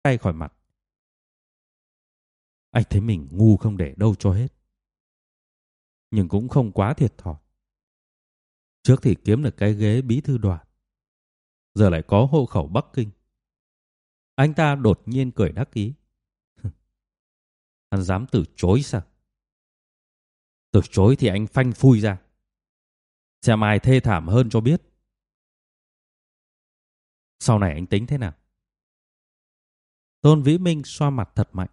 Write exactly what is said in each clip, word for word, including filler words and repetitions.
tay khỏi mặt. Anh thấy mình ngu không để đâu cho hết, nhưng cũng không quá thiệt thòi. Trước thì kiếm được cái ghế bí thư đoàn, giờ lại có hộ khẩu Bắc Kinh. Anh ta đột nhiên cười đắc ý. Anh dám từ chối sao? Từ chối thì anh phanh phui ra, xem ai thê thảm hơn cho biết. Sau này anh tính thế nào? Tôn Vĩ Minh xoa mặt thật mạnh.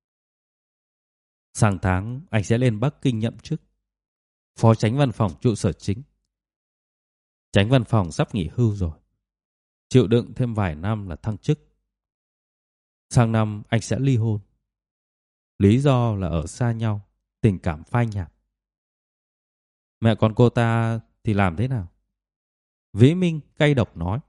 Sang tháng anh sẽ lên Bắc Kinh nhậm chức phó chánh văn phòng trụ sở chính. Chánh văn phòng sắp nghỉ hưu rồi, chịu đựng thêm vài năm là thăng chức. Sang năm anh sẽ ly hôn. Lý do là ở xa nhau, tình cảm phai nhạt. Mẹ con cô ta thì làm thế nào? Vĩ Minh cay độc nói.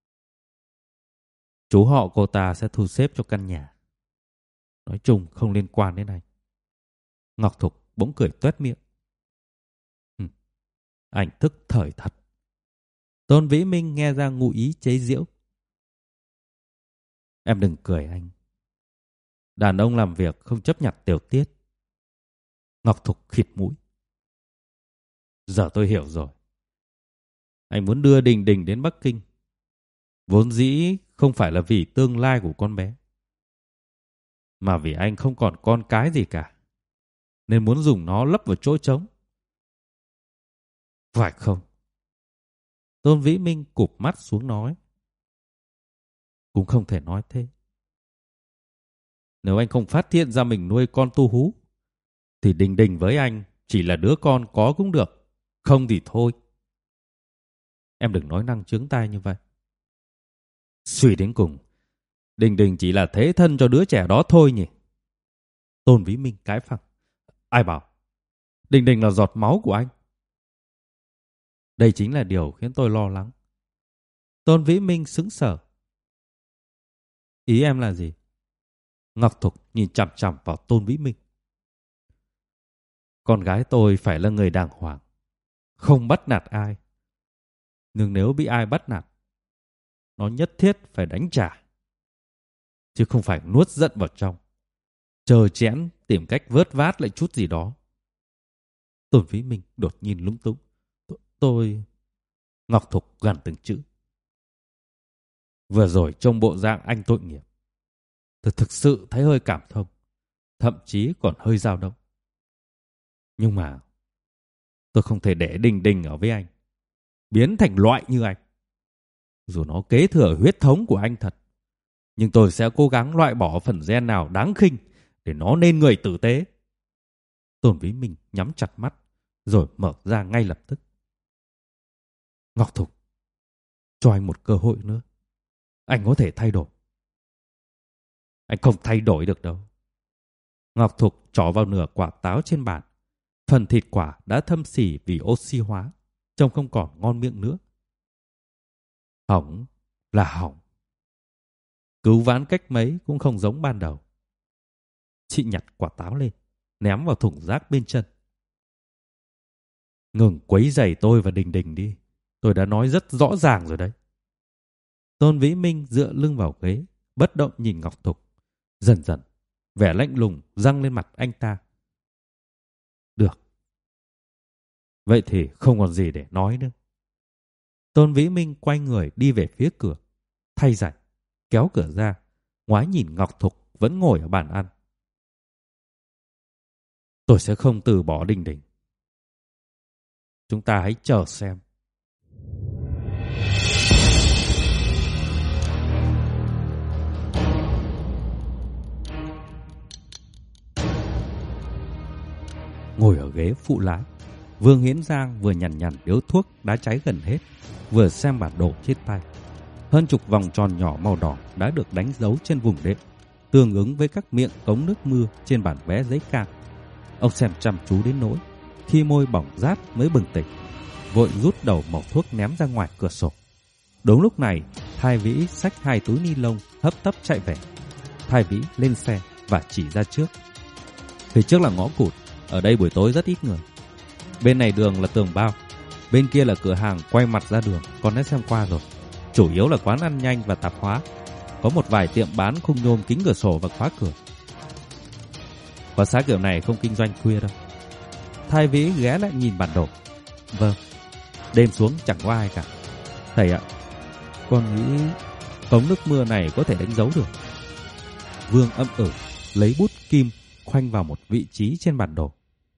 Chú họ cô ta sẽ thu xếp cho căn nhà. Nói chung không liên quan đến anh. Ngọc Thục bỗng cười toét miệng. Ừ, anh thức thời thật. Tôn Vĩ Minh nghe ra ngụ ý chế giễu. Em đừng cười anh. Đàn ông làm việc không chấp nhặt tiểu tiết. Ngọc Thục khịt mũi. Giờ tôi hiểu rồi. Anh muốn đưa Đình Đình đến Bắc Kinh, vốn dĩ không phải là vì tương lai của con bé, mà vì anh không còn con cái gì cả, nên muốn dùng nó lấp vào chỗ trống. Phải không? Tôn Vĩ Minh cụp mắt xuống nói. Cũng không thể nói thế. Nếu anh không phát hiện ra mình nuôi con tu hú, thì Đình Đình với anh chỉ là đứa con có cũng được, không thì thôi. Em đừng nói năng chướng tai như vậy. Suy đến cùng, Đình Đình chỉ là thế thân cho đứa trẻ đó thôi nhỉ? Tôn Vĩ Minh cãi phăng. Ai bảo? Đình Đình là giọt máu của anh. Đây chính là điều khiến tôi lo lắng. Tôn Vĩ Minh sững sờ. Ý em là gì? Ngọc Thục nhìn chằm chằm vào Tôn Vĩ Minh. Con gái tôi phải là người đàng hoàng, không bắt nạt ai. Nhưng nếu bị ai bắt nạt, nó nhất thiết phải đánh trả, chứ không phải nuốt giận vào trong, chờ chẽn tìm cách vớt vát lại chút gì đó. Tôn Vĩ Minh đột nhiên lúng túng. Tôi... Ngọc Thục gằn từng chữ. Vừa rồi trong bộ dạng anh tội nghiệp, tôi thực sự thấy hơi cảm thông, thậm chí còn hơi dao động. Nhưng mà tôi không thể để Đình Đình ở với anh, biến thành loại như anh. Dù nó kế thừa huyết thống của anh thật, nhưng tôi sẽ cố gắng loại bỏ phần gen nào đáng khinh để nó nên người tử tế. Tôn Vĩ Minh nhắm chặt mắt rồi mở ra ngay lập tức. Ngọc Thục, cho anh một cơ hội nữa. Anh có thể thay đổi. Anh không thay đổi được đâu. Ngọc Thục trỏ vào nửa quả táo trên bàn. Phần thịt quả đã thâm xỉ vì oxy hóa, trông không còn ngon miệng nữa. Hỏng là hỏng. Cứu vãn cách mấy cũng không giống ban đầu. Chị nhặt quả táo lên, ném vào thùng rác bên chân. Ngừng quấy rầy tôi và Đình Đình đi. Tôi đã nói rất rõ ràng rồi đấy. Tôn Vĩ Minh dựa lưng vào ghế, bất động nhìn Ngọc Thục. Dần dần, vẻ lạnh lùng răng lên mặt anh ta. Được. Vậy thì không còn gì để nói nữa. Tôn Vĩ Minh quay người đi về phía cửa, thay giày, kéo cửa ra, ngoái nhìn Ngọc Thục vẫn ngồi ở bàn ăn. Tôi sẽ không từ bỏ Đình Đình. Chúng ta hãy chờ xem. Ngồi ở ghế phụ lái, Vương Hiến Giang vừa nhằn nhằn điếu thuốc đã cháy gần hết, vừa xem bản đồ trên tay. Hơn chục vòng tròn nhỏ màu đỏ đã được đánh dấu trên vùng đệm, tương ứng với các miệng cống nước mưa trên bản vé giấy cam. Ông xem chăm chú đến nỗi khi môi bỏng rát mới bừng tỉnh, vội rút đầu mẩu thuốc ném ra ngoài cửa sổ. Đúng lúc này, Thái Vĩ xách hai túi ni lông hấp tấp chạy về. Thái Vĩ lên xe và chỉ ra trước. Phía trước là ngõ cụt, ở đây buổi tối rất ít người. Bên này đường là tường bao, bên kia là cửa hàng quay mặt ra đường, con đã xem qua rồi. Chủ yếu là quán ăn nhanh và tạp hóa. có một vài tiệm bán khung nhôm kính cửa sổ và khóa cửa. Quán xá kiểu này không kinh doanh khuya đâu. Thái Vĩ ghé lại nhìn bản đồ. Vâng, đêm xuống chẳng có ai cả. Thầy ạ, con nghĩ cống nước mưa này có thể đánh dấu được. Vương âm ử, lấy bút kim khoanh vào một vị trí trên bản đồ.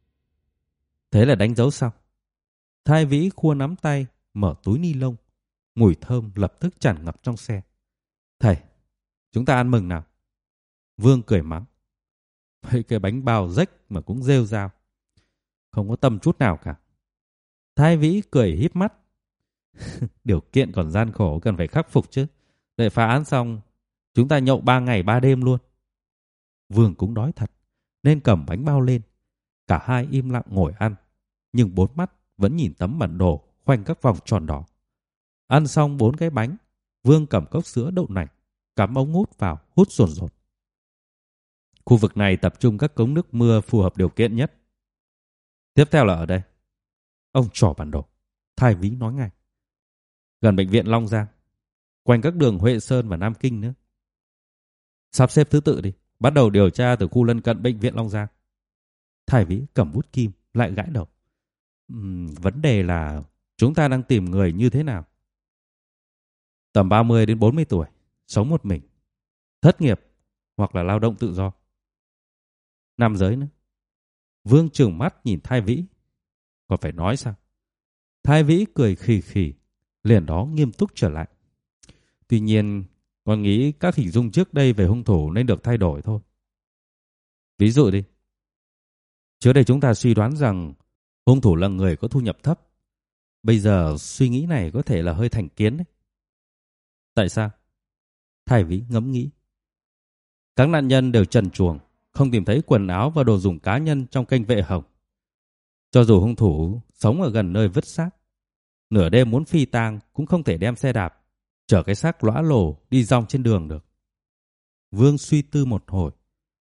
Thế là đánh dấu xong. Thái Vĩ khua nắm tay, mở túi ni lông. Mùi thơm lập tức tràn ngập trong xe. Thầy, chúng ta ăn mừng nào. Vương cười mắng. Mấy cái bánh bao rách mà cũng rêu rao. Không có tâm chút nào cả. Thái Vĩ cười híp mắt. Điều kiện còn gian khổ cần phải khắc phục chứ. Đợi phá án xong, chúng ta nhậu ba ngày ba đêm luôn. Vương cũng đói thật, nên cầm bánh bao lên. Cả hai im lặng ngồi ăn, nhưng bốn mắt vẫn nhìn tấm bản đồ khoanh các vòng tròn đỏ. Ăn xong bốn cái bánh, Vương cầm cốc sữa đậu nành, cắm ống hút vào, hút dồn dồn. Khu vực này tập trung các cống nước mưa phù hợp điều kiện nhất. Tiếp theo là ở đây. Ông trỏ bản đồ. Thái Vĩ nói ngay. Gần bệnh viện Long Giang, quanh các đường Huệ Sơn và Nam Kinh nữa. Sắp xếp thứ tự đi, bắt đầu điều tra từ khu lân cận bệnh viện Long Giang. Thái Vĩ cầm bút kim, lại gãi đầu. Uhm, vấn đề là chúng ta đang tìm người như thế nào? Tầm ba mươi đến bốn mươi tuổi, sống một mình, thất nghiệp hoặc là lao động tự do. Nam giới nữa. Vương trừng mắt nhìn Thái Vĩ. Còn phải nói sao? Thái Vĩ cười khì khì, liền đó nghiêm túc trở lại. Tuy nhiên, con nghĩ các hình dung trước đây về hung thủ nên được thay đổi thôi. Ví dụ đi. Trước đây chúng ta suy đoán rằng hung thủ là người có thu nhập thấp. Bây giờ suy nghĩ này có thể là hơi thành kiến đấy. Tại sao? Thái Vĩ ngẫm nghĩ. Các nạn nhân đều trần truồng, không tìm thấy quần áo và đồ dùng cá nhân trong kênh Vệ Hồng. Cho dù hung thủ sống ở gần nơi vứt xác, nửa đêm muốn phi tang cũng không thể đem xe đạp chở cái xác lõa lồ đi dong trên đường được. Vương suy tư một hồi.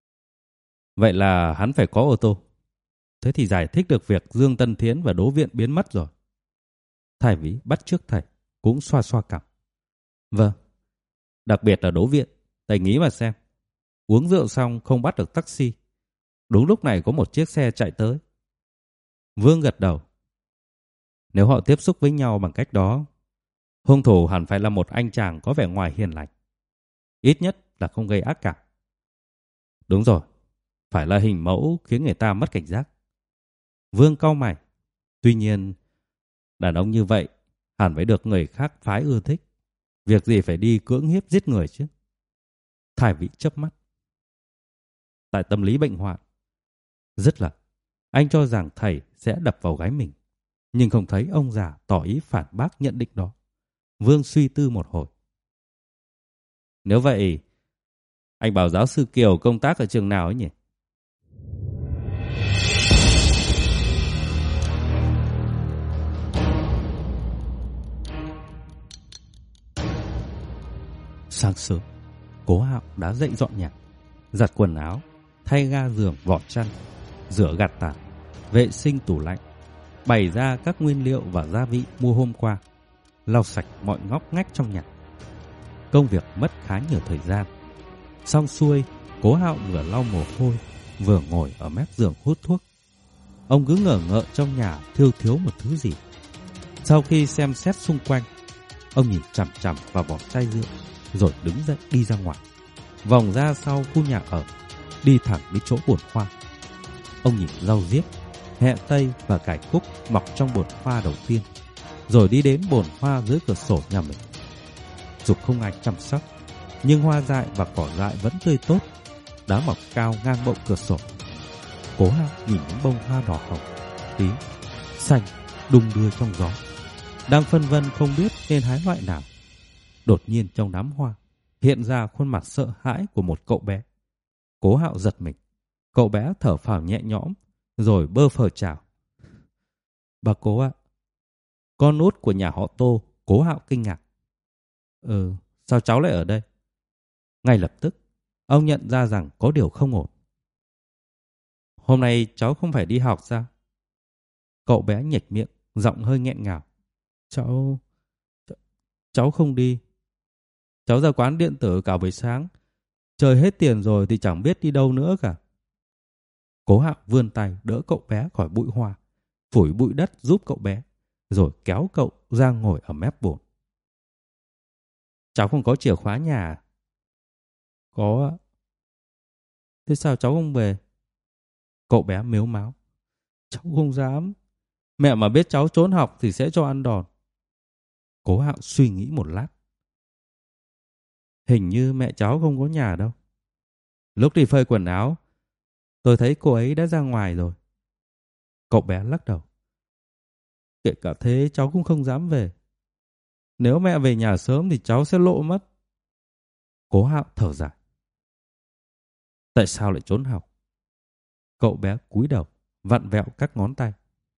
Vậy là hắn phải có ô tô. Thế thì giải thích được việc Dương Tân Thiến và Đỗ Viện biến mất rồi. Thái Vĩ bắt chước thầy, cũng xoa xoa cằm. Vâng, đặc biệt là Đỗ Viện. Thầy nghĩ mà xem. Uống rượu xong không bắt được taxi. Đúng lúc này có một chiếc xe chạy tới. Vương gật đầu. Nếu họ tiếp xúc với nhau bằng cách đó, hung thủ hẳn phải là một anh chàng có vẻ ngoài hiền lành. Ít nhất là không gây ác cảm. Đúng rồi, phải là hình mẫu khiến người ta mất cảnh giác. Vương cau mày. Tuy nhiên, đàn ông như vậy hẳn phải được người khác phái ưa thích. Việc gì phải đi cưỡng hiếp giết người chứ? Thái Vĩ chớp mắt. Tại tâm lý bệnh hoạn, rất là anh cho rằng thầy sẽ đập vào gái mình, nhưng không thấy ông già tỏ ý phản bác nhận định đó. Vương suy tư một hồi. Nếu vậy, anh bảo giáo sư Kiều công tác ở trường nào ấy nhỉ? Sáng sớm, Cố Hạo đã dậy dọn nhà, giặt quần áo, thay ga giường vọt chăn, rửa gạt tàn, vệ sinh tủ lạnh, bày ra các nguyên liệu và gia vị mua hôm qua, lau sạch mọi ngóc ngách trong nhà. Công việc mất khá nhiều thời gian. Xong xuôi, Cố Hạo vừa lau mồ hôi, vừa ngồi ở mép giường hút thuốc. Ông cứ ngờ ngợ trong nhà thiếu thiếu một thứ gì. Sau khi xem xét xung quanh, ông nhìn chằm chằm vào vỏ chai rượu, rồi đứng dậy đi ra ngoài, vòng ra sau khu nhà ở, đi thẳng đến chỗ bồn hoa. Ông nhìn rau diếp, hẹ tây và cải cúc mọc trong bồn hoa đầu tiên, rồi đi đến bồn hoa dưới cửa sổ nhà mình. Dù không ai chăm sóc, nhưng hoa dại và cỏ dại vẫn tươi tốt, đã mọc cao ngang bậu cửa sổ. Cố Hạo nhìn những bông hoa đỏ hồng, tím, xanh đung đưa trong gió, đang phân vân không biết nên hái loại nào. Đột nhiên trong đám hoa hiện ra khuôn mặt sợ hãi của một cậu bé. Cố Hạo giật mình. Cậu bé thở phào nhẹ nhõm, rồi bơ phờ chào. Bà Cố ạ. Con út của nhà họ Tô. Cố Hạo kinh ngạc. Ừ, sao cháu lại ở đây? Ngay lập tức, ông nhận ra rằng có điều không ổn. Hôm nay cháu không phải đi học sao? Cậu bé nhếch miệng, giọng hơi nghẹn ngào. Cháu... Cháu không đi. Cháu ra quán điện tử cả buổi sáng. Chơi hết tiền rồi thì chẳng biết đi đâu nữa cả. Cố Hạo vươn tay đỡ cậu bé khỏi bụi hoa, phủi bụi đất giúp cậu bé, rồi kéo cậu ra ngồi ở mép bồn. Cháu không có chìa khóa nhà à? Có ạ. Thế sao cháu không về? Cậu bé mếu máo. Cháu không dám. Mẹ mà biết cháu trốn học thì sẽ cho ăn đòn. Cố Hạo suy nghĩ một lát. Hình như mẹ cháu không có nhà đâu. Lúc đi phơi quần áo, tôi thấy cô ấy đã ra ngoài rồi. Cậu bé lắc đầu. Kể cả thế cháu cũng không dám về. Nếu mẹ về nhà sớm thì cháu sẽ lộ mất. Cố Hạo thở dài. Tại sao lại trốn học? Cậu bé cúi đầu, vặn vẹo các ngón tay.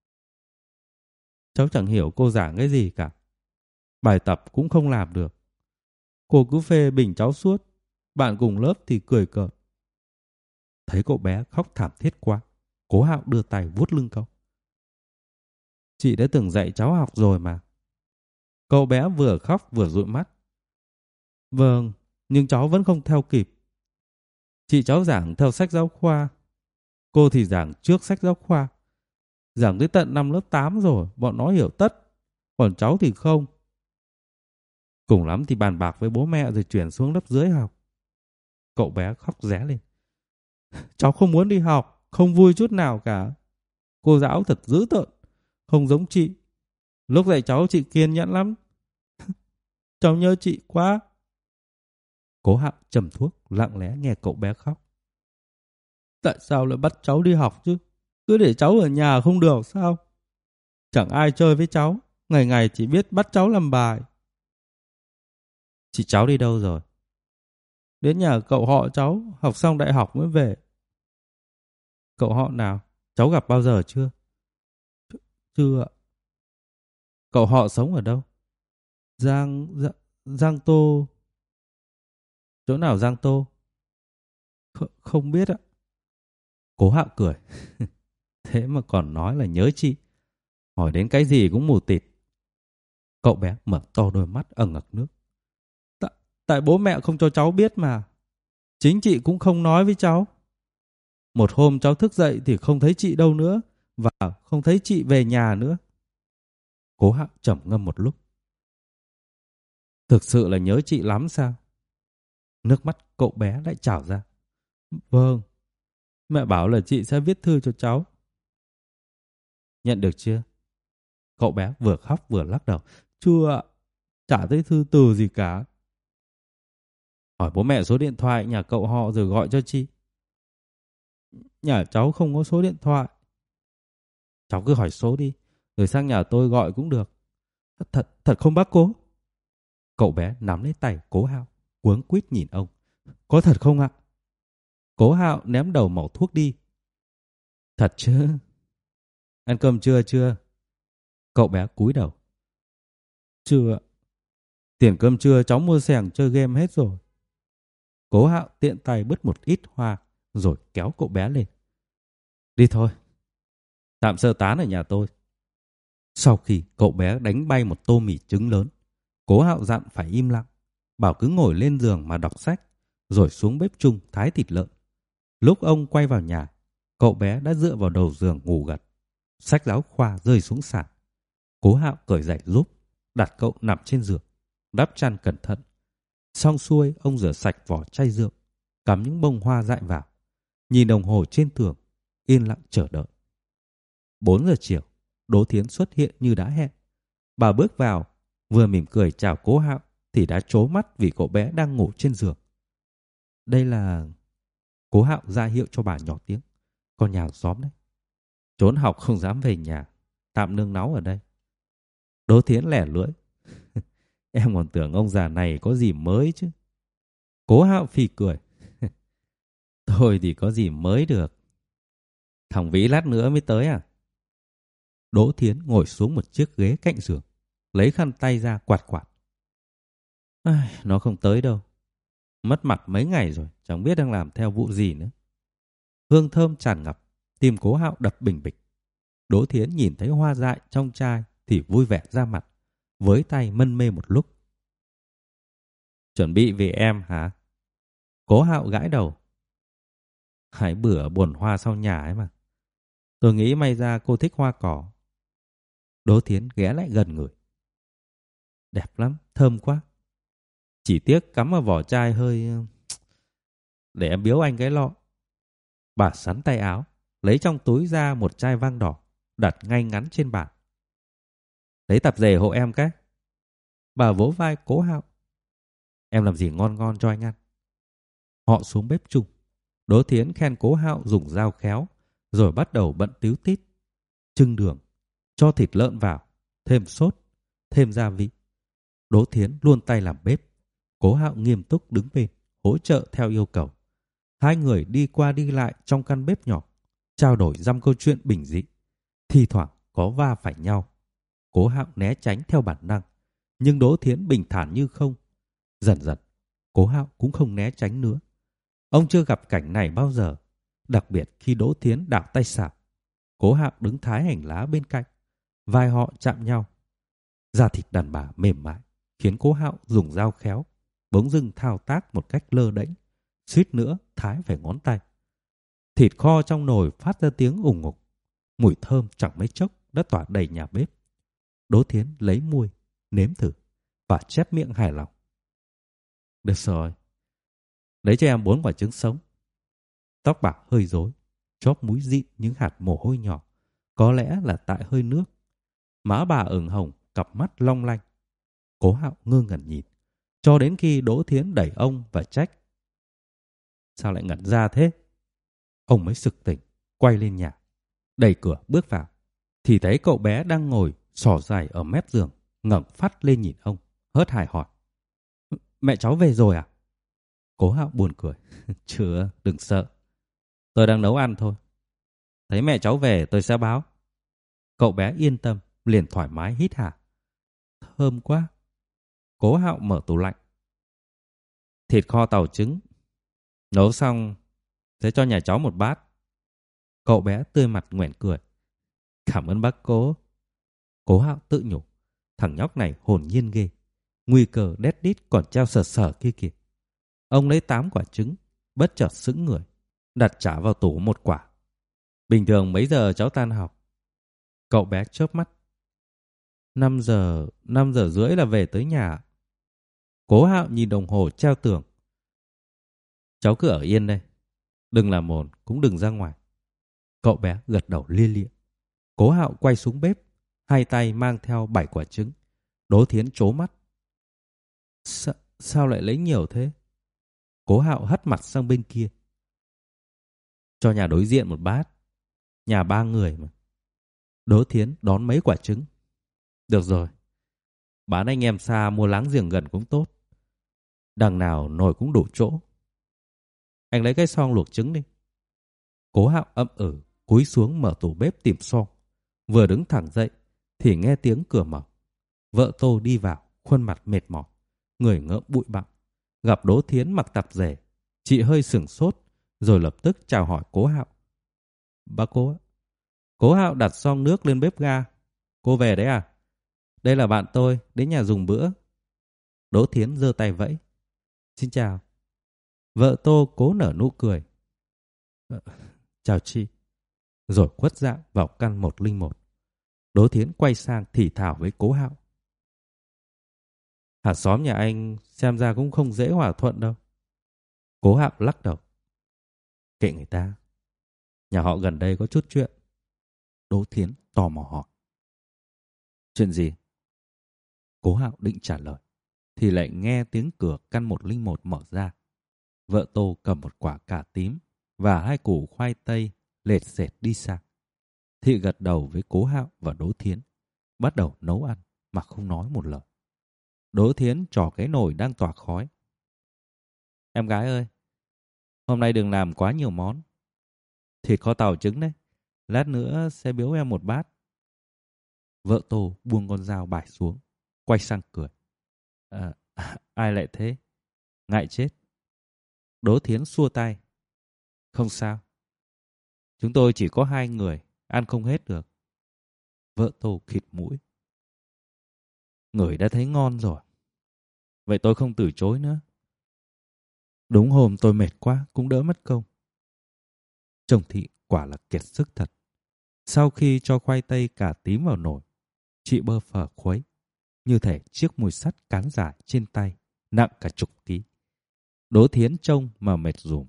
Cháu chẳng hiểu cô giảng cái gì cả. Bài tập cũng không làm được. Cô cứ phê bình cháu suốt. Bạn cùng lớp thì cười cợt. Thấy cậu bé khóc thảm thiết quá, Cố Hạo đưa tay vuốt lưng cậu. Chị đã từng dạy cháu học rồi mà. Cậu bé vừa khóc vừa dụi mắt. Vâng, nhưng cháu vẫn không theo kịp. Chị cháu giảng theo sách giáo khoa. Cô thì giảng trước sách giáo khoa. Giảng tới tận năm lớp tám rồi, bọn nó hiểu tất. Còn cháu thì không. Cùng lắm thì bàn bạc với bố mẹ rồi chuyển xuống lớp dưới học. Cậu bé khóc ré lên. Cháu không muốn đi học, không vui chút nào cả. Cô giáo thật dữ tợn, không giống chị. Lúc dạy cháu chị kiên nhẫn lắm. Cháu nhớ chị quá. Cố Hạo châm thuốc, lặng lẽ nghe cậu bé khóc. Tại sao lại bắt cháu đi học chứ? Cứ để cháu ở nhà không được sao? Chẳng ai chơi với cháu, ngày ngày chỉ biết bắt cháu làm bài. Chị cháu đi đâu rồi? Đến nhà cậu họ cháu, học xong đại học mới về. Cậu họ nào? Cháu gặp bao giờ chưa? Chưa ạ. Cậu họ sống ở đâu? Giang... Giang, Giang Tô. Chỗ nào Giang Tô? Kh- không biết ạ. Cố Hạo cười. Thế mà còn nói là nhớ chị. Hỏi đến cái gì cũng mù tịt. Cậu bé mở to đôi mắt ẩn ngực nước. Tại, tại bố mẹ không cho cháu biết mà. Chính chị cũng không nói với cháu. Một hôm cháu thức dậy thì không thấy chị đâu nữa. Và không thấy chị về nhà nữa. Cố Hạo trầm ngâm một lúc. Thực sự là nhớ chị lắm sao? Nước mắt cậu bé lại trào ra. Vâng. Mẹ bảo là chị sẽ viết thư cho cháu. Nhận được chưa? Cậu bé vừa khóc vừa lắc đầu. Chưa ạ. Chả thấy thư từ gì cả. Hỏi bố mẹ số điện thoại nhà cậu họ rồi gọi cho chị. Nhà cháu không có số điện thoại. Cháu cứ hỏi số đi. Rồi sang nhà tôi gọi cũng được. Thật, thật không bác Cố? Cậu bé nắm lấy tay Cố Hạo, cuống quýt nhìn ông. Có thật không ạ? Cố Hạo ném đầu mẩu thuốc đi. Thật chứ? Ăn cơm chưa chưa? Cậu bé cúi đầu. Chưa. Tiền cơm trưa cháu mua xẻng chơi game hết rồi. Cố Hạo tiện tay bứt một ít hoa rồi kéo cậu bé lên. Đi thôi. Tạm sơ tán ở nhà tôi. Sau khi cậu bé đánh bay một tô mì trứng lớn, Cố Hạo dặn phải im lặng, bảo cứ ngồi lên giường mà đọc sách, rồi xuống bếp chung thái thịt lợn. Lúc ông quay vào nhà, cậu bé đã dựa vào đầu giường ngủ gật. Sách giáo khoa rơi xuống sàn. Cố Hạo cởi giày giúp, đặt cậu nằm trên giường, đắp chăn cẩn thận. Xong xuôi, ông rửa sạch vỏ chai rượu, cắm những bông hoa dại vào, nhìn đồng hồ trên tường, yên lặng chờ đợi. Bốn giờ chiều, Đỗ Thiến xuất hiện như đã hẹn. Bà bước vào, vừa mỉm cười chào Cố Hạo thì đã trố mắt vì cậu bé đang ngủ trên giường. Đây là... Cố Hạo ra hiệu cho bà nhỏ tiếng. Con nhà xóm đấy. Trốn học không dám về nhà, tạm nương náu ở đây. Đỗ Thiến lẻ lưỡi. Em còn tưởng ông già này có gì mới chứ. Cố Hạo phì cười. Thôi thì có gì mới được. Thằng Vĩ lát nữa mới tới à? Đỗ Thiến ngồi xuống một chiếc ghế cạnh giường, lấy khăn tay ra quạt quạt. Ai, nó không tới đâu. Mất mặt mấy ngày rồi, chẳng biết đang làm theo vụ gì nữa. Hương thơm tràn ngập, tim Cố Hạo đập bình bịch. Đỗ Thiến nhìn thấy hoa dại trong chai thì vui vẻ ra mặt, với tay mân mê một lúc. Chuẩn bị vì em hả? Cố Hạo gãi đầu. Hãy bữa buồn hoa sau nhà ấy mà. Tôi nghĩ may ra cô thích hoa cỏ. Đỗ Thiến ghé lại gần người. Đẹp lắm, thơm quá. Chỉ tiếc cắm vào vỏ chai hơi... Để em biếu anh cái lọ. Bà sắn tay áo, lấy trong túi ra một chai vang đỏ, đặt ngay ngắn trên bàn. Lấy tạp dề hộ em cái. Bà vỗ vai Cố Hạo. Em làm gì ngon ngon cho anh ăn. Họ xuống bếp chung. Đỗ Thiến khen Cố Hạo dùng dao khéo, rồi bắt đầu bận tíu tít. Trưng đường, cho thịt lợn vào, thêm sốt, thêm gia vị. Đỗ Thiến luôn tay làm bếp. Cố Hạo nghiêm túc đứng bên, hỗ trợ theo yêu cầu. Hai người đi qua đi lại trong căn bếp nhỏ, trao đổi dăm câu chuyện bình dị. Thi thoảng có va phải nhau. Cố Hạo né tránh theo bản năng, nhưng Đỗ Thiến bình thản như không. Dần dần, Cố Hạo cũng không né tránh nữa. Ông chưa gặp cảnh này bao giờ, đặc biệt khi Đỗ Thiến đảo tay xảo. Cố Hạo đứng thái hành lá bên cạnh, vai họ chạm nhau. Da thịt đàn bà mềm mại, khiến Cố Hạo dùng dao khéo, bỗng dưng thao tác một cách lơ đễnh, suýt nữa thái phải ngón tay. Thịt kho trong nồi phát ra tiếng ủng ngục, mùi thơm chẳng mấy chốc đã tỏa đầy nhà bếp. Đỗ Thiến lấy muôi, nếm thử và chép miệng hài lòng. Được rồi, lấy cho em bốn quả trứng sống. Tóc bà hơi rối, chóp mũi dịn những hạt mồ hôi nhỏ, có lẽ là tại hơi nước. Má bà ửng hồng, cặp mắt long lanh. Cố Hạo ngơ ngẩn nhìn, cho đến khi Đỗ Thiến đẩy ông và trách. Sao lại ngẩn ra thế? Ông mới sực tỉnh, quay lên nhà, đẩy cửa bước vào, thì thấy cậu bé đang ngồi xỏ dài ở mép giường, ngẩng phát lên nhìn ông, hớt hải hỏi. Mẹ cháu về rồi à? Cố Hạo buồn cười. Chưa, đừng sợ. Tôi đang nấu ăn thôi. Thấy mẹ cháu về tôi sẽ báo. Cậu bé yên tâm, liền thoải mái hít hà. Thơm quá. Cố Hạo mở tủ lạnh. Thịt kho tàu trứng. Nấu xong, sẽ cho nhà cháu một bát. Cậu bé tươi mặt nhoẻn cười. Cảm ơn bác Cố. Cố Hạo tự nhủ. Thằng nhóc này hồn nhiên ghê. Nguy cơ đét đít còn treo sờ sờ kia kìa. Ông lấy tám quả trứng, bất chợt sững người, đặt trả vào tủ một quả. Bình thường mấy giờ cháu tan học? Cậu bé chớp mắt. Năm giờ, năm giờ rưỡi là về tới nhà. Cố Hạo nhìn đồng hồ treo tường. Cháu cứ ở yên đây. Đừng làm ồn, cũng đừng ra ngoài. Cậu bé gật đầu lia lịa. Cố Hạo quay xuống bếp, hai tay mang theo bảy quả trứng. Đỗ Thiến trố mắt. Sa, sao lại lấy nhiều thế? Cố Hạo hất mặt sang bên kia. Cho nhà đối diện một bát. Nhà ba người mà. Đỗ Thiến đón mấy quả trứng. Được rồi. Bán anh em xa mua láng giềng gần cũng tốt. Đằng nào nồi cũng đủ chỗ. Anh lấy cái xoong luộc trứng đi. Cố Hạo ậm ừ, cúi xuống mở tủ bếp tìm xoong. Vừa đứng thẳng dậy thì nghe tiếng cửa mở. Vợ Tô đi vào, khuôn mặt mệt mỏi, người ngợm bụi bặm. Gặp Đỗ Thiến mặc tạp dề, chị hơi sửng sốt, rồi lập tức chào hỏi Cố Hạo. Bác Cố ạ. Cố Hạo đặt xoong nước lên bếp ga. Cô về đấy à? Đây là bạn tôi, đến nhà dùng bữa. Đỗ Thiến giơ tay vẫy. Xin chào. Vợ Tô cố nở nụ cười. Ờ, chào chị. Rồi quất dạng vào căn một linh một. Đỗ Thiến quay sang thì thào với Cố Hạo. Hàng xóm nhà anh xem ra cũng không dễ hòa thuận đâu. Cố Hạo lắc đầu. Kệ người ta. Nhà họ gần đây có chút chuyện. Đỗ Thiến tò mò hỏi. Chuyện gì? Cố Hạo định trả lời, thì lại nghe tiếng cửa căn một linh một mở ra. Vợ Tô cầm một quả cà tím và hai củ khoai tây lệt xệt đi sang. Thị gật đầu với Cố Hạo và Đỗ Thiến, bắt đầu nấu ăn mà không nói một lời. Đỗ Thiến trò cái nồi đang tỏa khói. Em gái ơi, hôm nay đừng làm quá nhiều món. Thịt kho tàu trứng đấy, lát nữa sẽ biếu em một bát. Vợ Tô buông con dao bải xuống, quay sang cười. À, ai lại thế? Ngại chết. Đỗ Thiến xua tay. Không sao. Chúng tôi chỉ có hai người, ăn không hết được. Vợ Tô khịt mũi. Người đã thấy ngon rồi. Vậy tôi không từ chối nữa. Đúng hôm tôi mệt quá cũng đỡ mất công. Chồng Thị quả là kiệt sức thật. Sau khi cho khoai tây cà tím vào nồi, chị bơ phở khuấy, như thể chiếc mùi sắt cán dài trên tay, nặng cả chục ký. Đỗ Thiến trông mà mệt rùm.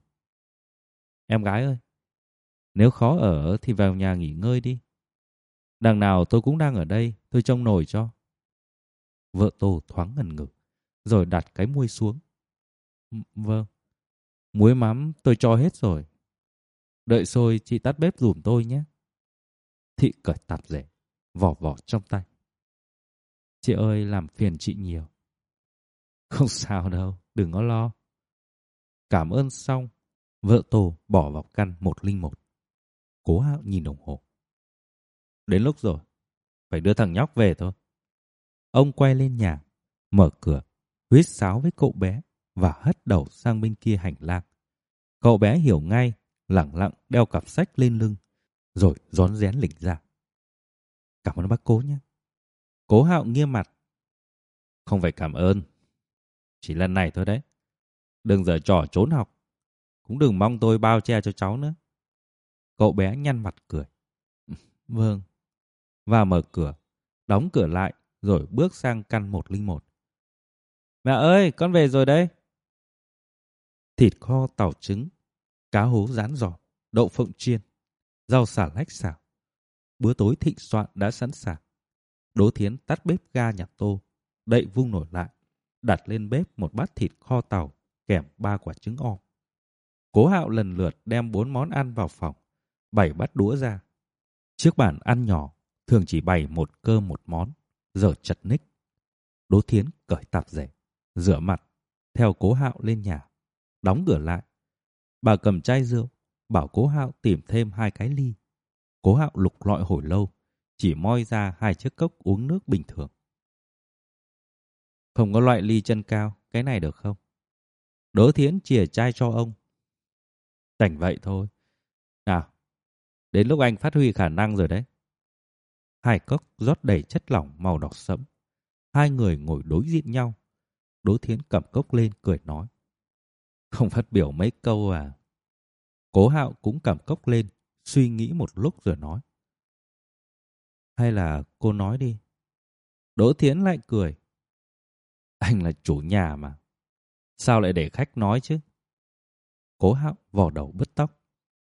Em gái ơi, nếu khó ở thì vào nhà nghỉ ngơi đi. Đằng nào tôi cũng đang ở đây, tôi trông nồi cho. Vợ Tô thoáng ngần ngừ, rồi đặt cái muôi xuống. Vâng, muối mắm tôi cho hết rồi. Đợi sôi chị tắt bếp giùm tôi nhé. Thị cởi tạp dề, vỏ vỏ trong tay. Chị ơi, làm phiền chị nhiều. Không sao đâu, đừng có lo. Cảm ơn xong, vợ Tô bỏ vào căn một linh một. Cố Hạo nhìn đồng hồ. Đến lúc rồi, phải đưa thằng nhóc về thôi. Ông quay lên nhà, mở cửa, huýt sáo với cậu bé và hất đầu sang bên kia hành lang. Cậu bé hiểu ngay, lẳng lặng đeo cặp sách lên lưng, rồi rón rén lịch ra. Cảm ơn bác Cố nhé. Cố Hạo nghiêm mặt. Không phải cảm ơn, chỉ lần này thôi đấy. Đừng giở trò trốn học, cũng đừng mong tôi bao che cho cháu nữa. Cậu bé nhăn mặt cười. Vâng. Và mở cửa, đóng cửa lại, rồi bước sang căn một linh một. Mẹ ơi, con về rồi đấy. Thịt kho tàu trứng, cá hố rán giò, đậu phộng chiên, rau xà lách xào. Bữa tối thịnh soạn đã sẵn sàng. Đỗ Thiến tắt bếp ga nhặt tô, đậy vung nổi lại, đặt lên bếp một bát thịt kho tàu kèm ba quả trứng om. Cố Hạo lần lượt đem bốn món ăn vào phòng, bày bát đũa ra. Chiếc bàn ăn nhỏ thường chỉ bày một cơm một món, giờ chật ních. Đỗ Thiến cởi tạp dề, rửa mặt, theo Cố Hạo lên nhà, đóng cửa lại. Bà cầm chai rượu, bảo Cố Hạo tìm thêm hai cái ly. Cố Hạo lục lọi hồi lâu, chỉ moi ra hai chiếc cốc uống nước bình thường. Không có loại ly chân cao, cái này được không? Đỗ Thiến chìa chai cho ông. Đành vậy thôi. Nào, đến lúc anh phát huy khả năng rồi đấy. Hai cốc rót đầy chất lỏng màu đỏ sẫm. Hai người ngồi đối diện nhau. Đỗ Thiến cầm cốc lên cười nói. Không phát biểu mấy câu à? Cố Hạo cũng cầm cốc lên, suy nghĩ một lúc rồi nói. Hay là cô nói đi. Đỗ Thiến lại cười. Anh là chủ nhà mà. Sao lại để khách nói chứ? Cố Hạo vò đầu bứt tóc.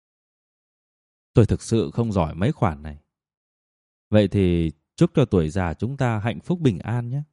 Tôi thực sự không giỏi mấy khoản này. Vậy thì chúc cho tuổi già chúng ta hạnh phúc bình an nhé.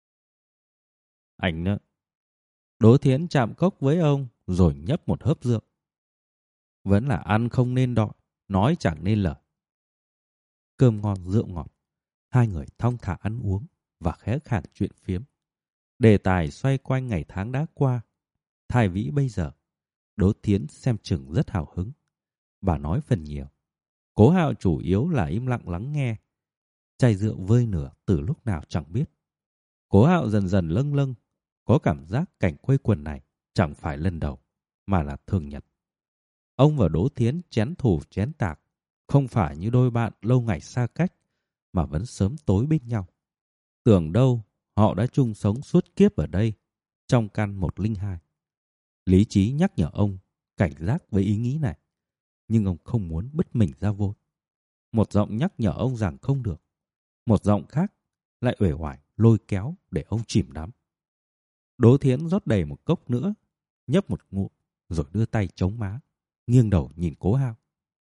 Anh nữa. Đỗ Thiến chạm cốc với ông rồi nhấp một hớp rượu. Vẫn là ăn không nên đọi, nói chẳng nên lời. Cơm ngon rượu ngọt. Hai người thong thả ăn uống và khẽ khàng chuyện phiếm. Đề tài xoay quanh ngày tháng đã qua. Thái Vĩ bây giờ. Đỗ Thiến xem chừng rất hào hứng. Bà nói phần nhiều. Cố Hạo chủ yếu là im lặng lắng nghe. Chai rượu vơi nửa từ lúc nào chẳng biết. Cố Hạo dần dần lâng lâng. Có cảm giác cảnh quây quần này chẳng phải lần đầu, mà là thường nhật. Ông và Đỗ Thiến chén thủ chén tạc. Không phải như đôi bạn lâu ngày xa cách, mà vẫn sớm tối bên nhau. Tưởng đâu họ đã chung sống suốt kiếp ở đây, trong căn một linh hai. Lý trí nhắc nhở ông cảnh giác với ý nghĩ này, nhưng ông không muốn bứt mình ra vội. Một giọng nhắc nhở ông rằng không được, một giọng khác lại uể oải lôi kéo để ông chìm đắm. Đỗ Thiến rót đầy một cốc nữa, nhấp một ngụm, rồi đưa tay chống má, nghiêng đầu nhìn Cố Hạo.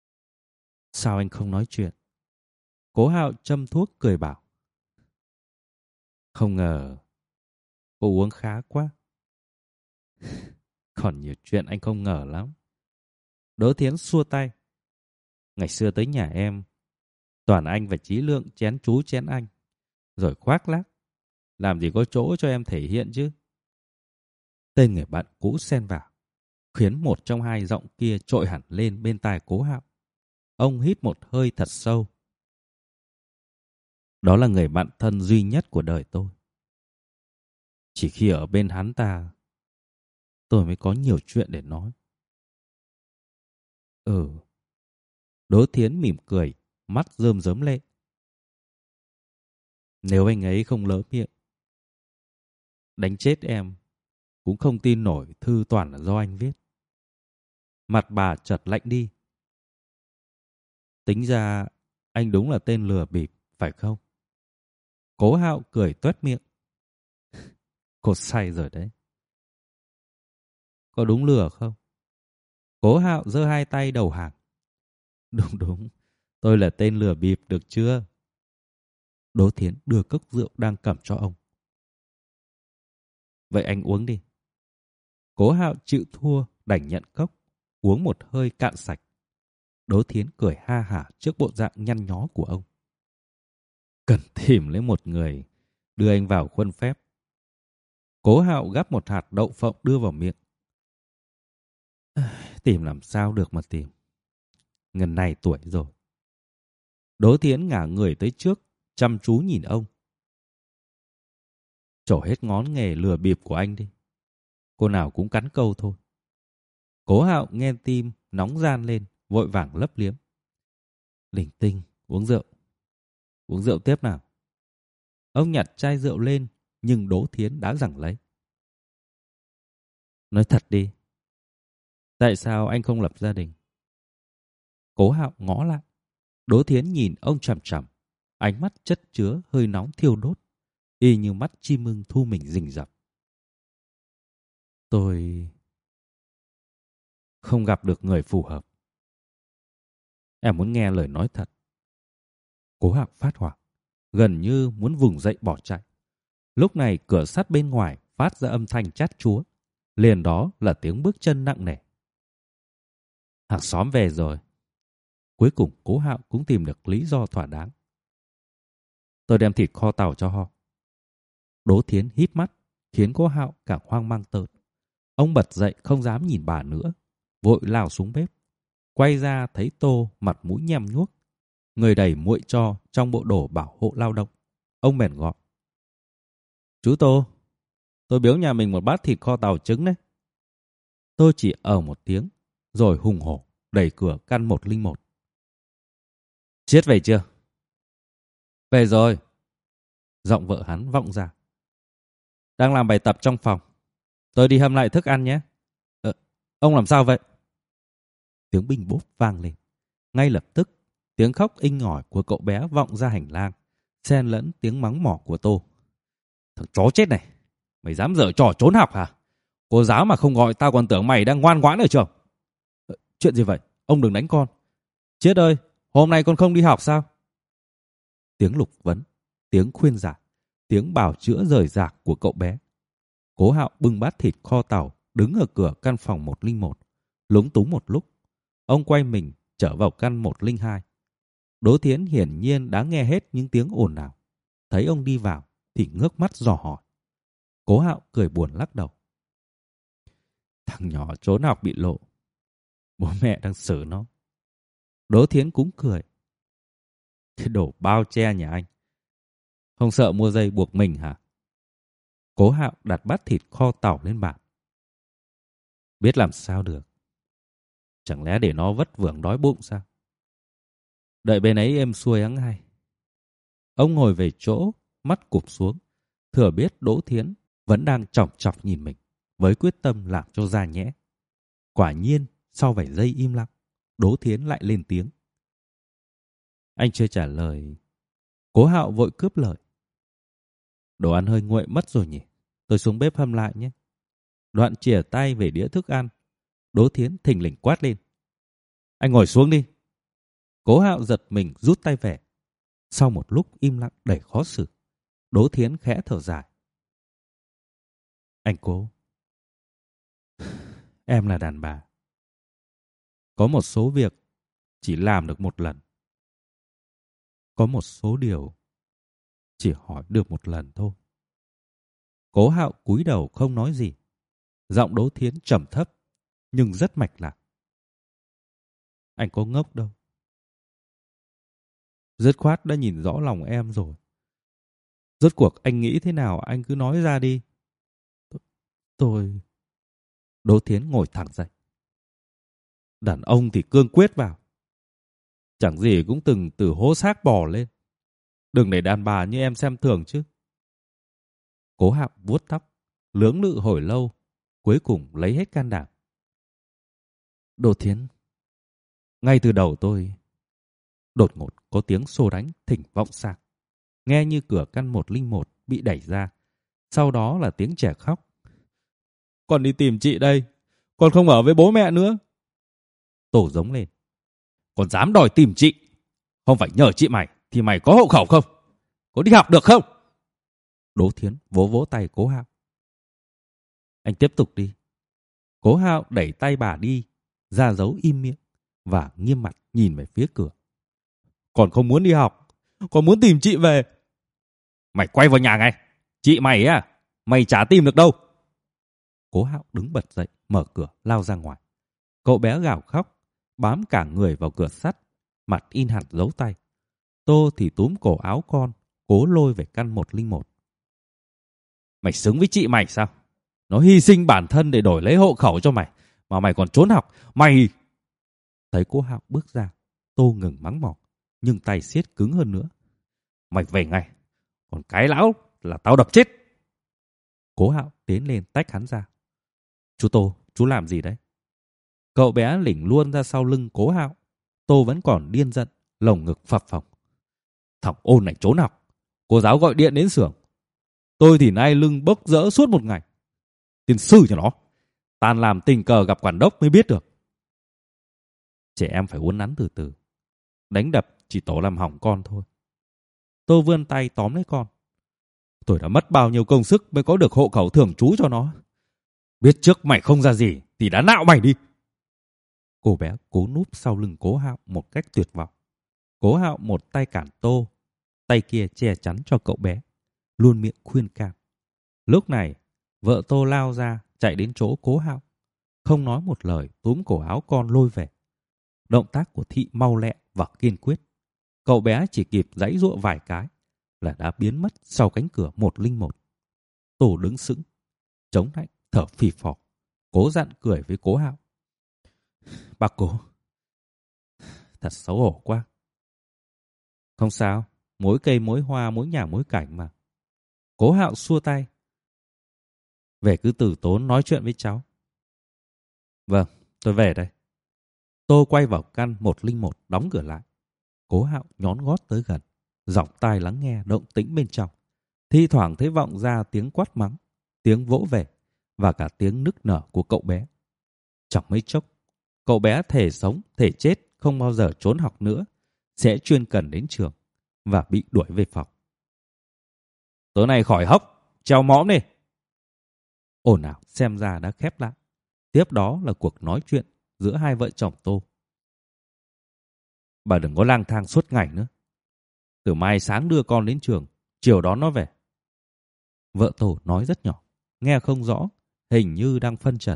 Sao anh không nói chuyện? Cố Hạo châm thuốc cười bảo. Không ngờ cô uống khá quá. Còn nhiều chuyện anh không ngờ lắm. Đỗ Thiến xua tay. Ngày xưa tới nhà em, toàn anh và Chí Lượng chén chú chén anh, rồi khoác lác. Làm gì có chỗ cho em thể hiện chứ? Tên người bạn cũ xen vào, khiến một trong hai giọng kia trội hẳn lên bên tai Cố Hạo. Ông hít một hơi thật sâu. Đó là người bạn thân duy nhất của đời tôi. Chỉ khi ở bên hắn ta, tôi mới có nhiều chuyện để nói. Ừ. Đỗ Thiến mỉm cười, mắt rơm rớm lệ. Nếu anh ấy không lỡ miệng, Đánh chết em cũng không tin nổi thư toàn là do anh viết. Mặt bà chợt lạnh đi. Tính ra anh đúng là tên lừa bịp, phải không? Cố Hạo cười toét miệng. Cô say rồi đấy. Có đúng lừa không? Cố Hạo giơ hai tay đầu hàng. Đúng đúng, tôi là tên lừa bịp được chưa? Đỗ Thiến đưa cốc rượu đang cầm cho ông. Vậy anh uống đi. Cố Hạo chịu thua đành nhận cốc, uống một hơi cạn sạch. Đỗ Thiến cười ha hả trước bộ dạng nhăn nhó của ông. Cần tìm lấy một người đưa anh vào khuôn phép. Cố Hạo gắp một hạt đậu phộng đưa vào miệng. Tìm làm sao được mà tìm. Ngần này tuổi rồi. Đỗ Thiến ngả người tới trước, chăm chú nhìn ông. Trổ hết ngón nghề lừa bịp của anh đi. Cô nào cũng cắn câu thôi. Cố Hạo nghe tim nóng ran lên, vội vàng lấp liếm. Linh tinh, uống rượu. Uống rượu tiếp nào. Ông nhặt chai rượu lên, nhưng Đỗ Thiến đã giằng lấy. Nói thật đi. Tại sao anh không lập gia đình? Cố Hạo ngó lại. Đỗ Thiến nhìn ông chằm chằm, ánh mắt chất chứa hơi nóng thiêu đốt, y như mắt chim ưng thu mình rình rập. Tôi không gặp được người phù hợp. Em muốn nghe lời nói thật. Cố Hạo phát hoảng, gần như muốn vùng dậy bỏ chạy. Lúc này cửa sắt bên ngoài phát ra âm thanh chát chúa, liền đó là tiếng bước chân nặng nề. Hàng xóm về rồi. Cuối cùng Cố Hạo cũng tìm được lý do thỏa đáng. Tôi đem thịt kho tàu cho họ. Đỗ Thiến híp mắt, khiến Cố Hạo càng hoang mang tợn. Ông bật dậy không dám nhìn bà nữa, vội lao xuống bếp. Quay ra thấy Tô mặt mũi nhem nhuốc, người đầy muội tro trong bộ đồ bảo hộ lao động. Ông bèn gọi. Chú Tô, tôi biếu nhà mình một bát thịt kho tàu trứng đấy. Tôi chỉ ở một tiếng, rồi hùng hổ đẩy cửa căn một linh một. Chiết về chưa? Về rồi. Giọng vợ hắn vọng ra. Đang làm bài tập trong phòng. Tôi đi hâm lại thức ăn nhé. Ờ, ông làm sao vậy? Tiếng binh bốp vang lên. Ngay lập tức, tiếng khóc inh ỏi của cậu bé vọng ra hành lang, xen lẫn tiếng mắng mỏ của Tô. Thằng chó chết này, mày dám giở trò trốn học hả? Cô giáo mà không gọi tao còn tưởng mày đang ngoan ngoãn ở trường. Ờ, chuyện gì vậy? Ông đừng đánh con. Chết ơi, hôm nay con không đi học sao? Tiếng lục vấn, tiếng khuyên giải, tiếng bào chữa rời rạc của cậu bé. Cố Hạo bưng bát thịt kho tàu, đứng ở cửa căn phòng một linh một, lúng túng một lúc. Ông quay mình trở vào căn một linh hai. Đỗ Thiến hiển nhiên đã nghe hết những tiếng ồn ào. Thấy ông đi vào thì ngước mắt dò hỏi. Cố Hạo cười buồn lắc đầu. Thằng nhỏ trốn học bị lộ. Bố mẹ đang xử nó. Đỗ Thiến cũng cười. Cái đồ bao che nhà anh. Không sợ mua dây buộc mình hả? Cố Hạo đặt bát thịt kho tàu lên bàn. Biết làm sao được. Chẳng lẽ để nó vất vưởng đói bụng sao? Đợi bên ấy êm xuôi ắng hay. Ông ngồi về chỗ, mắt cụp xuống, thừa biết Đỗ Thiến vẫn đang chòng chọc nhìn mình, với quyết tâm làm cho ra nhẽ. Quả nhiên, sau vài giây im lặng, Đỗ Thiến lại lên tiếng. Anh chưa trả lời. Cố Hạo vội cướp lời. Đồ ăn hơi nguội mất rồi nhỉ? Tôi xuống bếp hâm lại nhé. Đoạn chìa tay về đĩa thức ăn. Đỗ Thiến thình lình quát lên. Anh ngồi xuống đi. Cố Hạo giật mình rút tay về. Sau một lúc im lặng đầy khó xử, Đỗ Thiến khẽ thở dài. Anh Cố, em là đàn bà. Có một số việc chỉ làm được một lần. Có một số điều chỉ hỏi được một lần thôi. Cố Hạo cúi đầu không nói gì. Giọng Đỗ Thiến trầm thấp nhưng rất mạch lạc. Anh có ngốc đâu. Dứt khoát đã nhìn rõ lòng em rồi. Rốt cuộc anh nghĩ thế nào anh cứ nói ra đi. Tôi... Đỗ Thiến ngồi thẳng dậy. Đàn ông thì cương quyết vào. Chẳng gì cũng từng từ hố xác bò lên. Đừng để đàn bà như em xem thường chứ. Cố Hạo vuốt tóc, lưỡng lự hồi lâu, cuối cùng lấy hết can đảm. Đỗ Thiến, ngay từ đầu tôi... Đột ngột có tiếng xô đánh thỉnh vọng sang, nghe như cửa căn một linh một bị đẩy ra. Sau đó là tiếng trẻ khóc. Con đi tìm chị đây, con không ở với bố mẹ nữa. Tổ giống lên. Con dám đòi tìm chị, không phải nhờ chị mày thì mày có hộ khẩu không? Có đi học được không? Đỗ Thiến vỗ vỗ tay Cố Hạo. Anh tiếp tục đi. Cố Hạo đẩy tay bà đi, ra dấu im miệng và nghiêm mặt nhìn về phía cửa. Còn không muốn đi học, còn muốn tìm chị về. Mày quay vào nhà ngay. Chị mày á, mày chả tìm được đâu. Cố Hạo đứng bật dậy, mở cửa lao ra ngoài. Cậu bé gào khóc, bám cả người vào cửa sắt, mặt in hẳn dấu tay. Tô thì túm cổ áo con, cố lôi về căn một linh một. Mày xứng với chị mày sao? Nó hy sinh bản thân để đổi lấy hộ khẩu cho mày, mà mày còn trốn học. Mày... Thấy Cố Hạo bước ra, Tô ngừng mắng mỏ, nhưng tay siết cứng hơn nữa. Mày về ngay, còn cái lão là tao đập chết. Cố Hạo tiến lên tách hắn ra. Chú Tô, chú làm gì đấy? Cậu bé lỉnh luôn ra sau lưng Cố Hạo. Tô vẫn còn điên giận, lồng ngực phập phồng. Thằng ôn này trốn học, cô giáo gọi điện đến xưởng. Tôi thì nay lưng bốc rỡ suốt một ngày. Tiền sư cho nó, tan làm tình cờ gặp quản đốc mới biết được. Trẻ em phải uốn nắn từ từ, đánh đập chỉ tổ làm hỏng con thôi. Tô vươn tay tóm lấy con. Tôi đã mất bao nhiêu công sức mới có được hộ khẩu thường trú cho nó. Biết trước mày không ra gì thì đã nạo mày đi. Cô bé cố núp sau lưng Cố Hạo một cách tuyệt vọng. Cố Hạo một tay cản Tô, tay kia che chắn cho cậu bé, luôn miệng khuyên can. Lúc này, vợ Tô lao ra, chạy đến chỗ Cố Hạo, không nói một lời túm cổ áo con lôi về. Động tác của Thị mau lẹ và kiên quyết. Cậu bé chỉ kịp giãy giụa vài cái là đã biến mất sau cánh cửa một linh một. Tô đứng sững, chống lạnh, thở phì phò, cố dặn cười với Cố Hạo. Bác Cố, thật xấu hổ quá. Không sao, mỗi cây mỗi hoa, mỗi nhà mỗi cảnh mà. Cố Hạo xua tay. Về cứ từ tốn nói chuyện với cháu. Vâng, tôi về đây. Tô quay vào căn một linh một đóng cửa lại. Cố Hạo nhón gót tới gần, dọc tai lắng nghe động tĩnh bên trong. Thi thoảng thấy vọng ra tiếng quát mắng, tiếng vỗ về và cả tiếng nức nở của cậu bé. Chẳng mấy chốc, cậu bé thể sống, thể chết không bao giờ trốn học nữa, sẽ chuyên cần đến trường và bị đuổi về phòng. Tối nay khỏi hốc, treo mõm đi. Ồn ào xem ra đã khép lại. Tiếp đó là cuộc nói chuyện giữa hai vợ chồng Tô. Bà đừng có lang thang suốt ngày nữa. Từ mai sáng đưa con đến trường, chiều đón nó về. Vợ Tô nói rất nhỏ, nghe không rõ, hình như đang phân trần.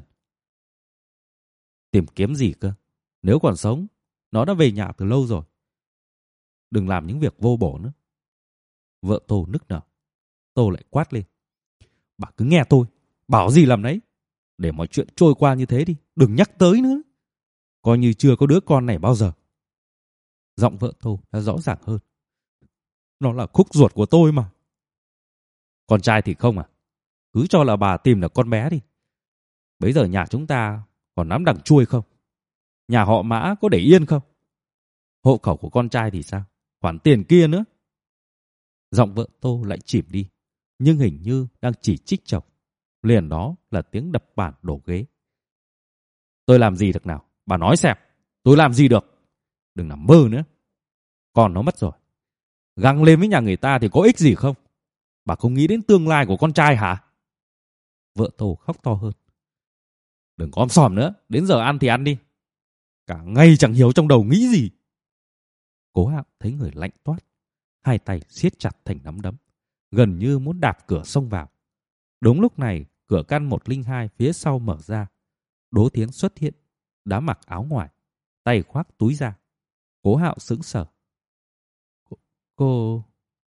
Tìm kiếm gì cơ? Nếu còn sống, nó đã về nhà từ lâu rồi. Đừng làm những việc vô bổ nữa. Vợ Tô nức nở. Tô lại quát lên. Bà cứ nghe tôi, bảo gì làm đấy. Để mọi chuyện trôi qua như thế đi, đừng nhắc tới nữa. Coi như chưa có đứa con này bao giờ. Giọng vợ Tô đã rõ ràng hơn. Nó là khúc ruột của tôi mà. Con trai thì không à? Cứ cho là bà tìm được con bé đi. Bây giờ nhà chúng ta còn nắm đằng chuôi không? Nhà họ Mã có để yên không? Hộ khẩu của con trai thì sao? Khoản tiền kia nữa. Giọng vợ Tô lại chìm đi, nhưng hình như đang chỉ trích chồng. Liền đó là tiếng đập bàn đổ ghế. Tôi làm gì được nào? Bà nói xem, tôi làm gì được? Đừng nằm mơ nữa. Con nó mất rồi. Găng lên với nhà người ta thì có ích gì không? Bà không nghĩ đến tương lai của con trai hả? Vợ Tô khóc to hơn. Đừng có om sòm nữa, đến giờ ăn thì ăn đi. Cả ngày chẳng hiểu trong đầu nghĩ gì. Cố Hạo thấy người lạnh toát, hai tay siết chặt thành nắm đấm, gần như muốn đạp cửa xông vào. Đúng lúc này, cửa căn một linh hai phía sau mở ra. Đỗ Thiến xuất hiện, đã mặc áo ngoài, tay khoác túi ra. Cố Hạo sững sờ. Cô... cô...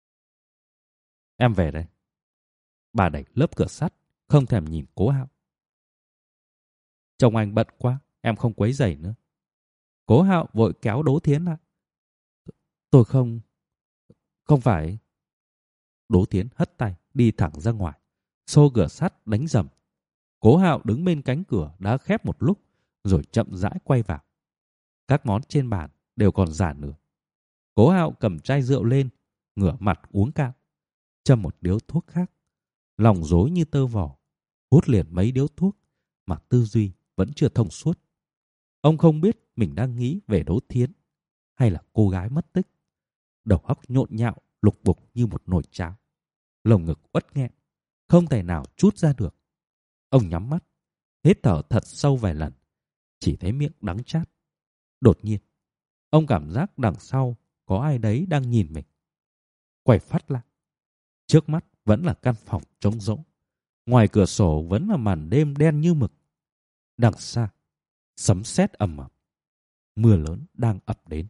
Em về đây. Bà đẩy lớp cửa sắt, không thèm nhìn Cố Hạo. Chồng anh bận quá, em không quấy rầy nữa. Cố Hạo vội kéo Đỗ Thiến lại. Tôi không... Không phải... Đỗ Thiến hất tay, đi thẳng ra ngoài. Xô cửa sắt đánh rầm. Cố Hạo đứng bên cánh cửa đã khép một lúc rồi chậm rãi quay vào. Các món trên bàn đều còn giả nửa. Cố Hạo cầm chai rượu lên, ngửa mặt uống cạn, châm một điếu thuốc khác. Lòng rối như tơ vò, hút liền mấy điếu thuốc mà tư duy vẫn chưa thông suốt. Ông không biết mình đang nghĩ về Đỗ Thiến hay là cô gái mất tích. Đầu óc nhộn nhạo lục bục như một nồi cháo. Lồng ngực uất nghẹn, không thể nào trút ra được. Ông nhắm mắt, hít thở thật sâu vài lần, chỉ thấy miệng đắng chát. Đột nhiên, ông cảm giác đằng sau có ai đấy đang nhìn mình. Quay phát lại, trước mắt vẫn là căn phòng trống rỗng. Ngoài cửa sổ vẫn là màn đêm đen như mực. Đằng xa, sấm sét ầm ầm. Mưa lớn đang ập đến.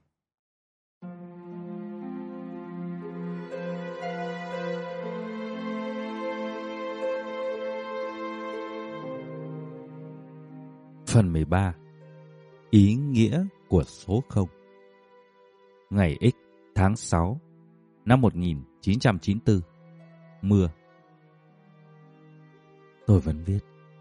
Phần mười ba. Ý nghĩa của số không. Ngày X tháng sáu năm một nghìn chín trăm chín mươi tư. Mưa. Tôi vẫn viết,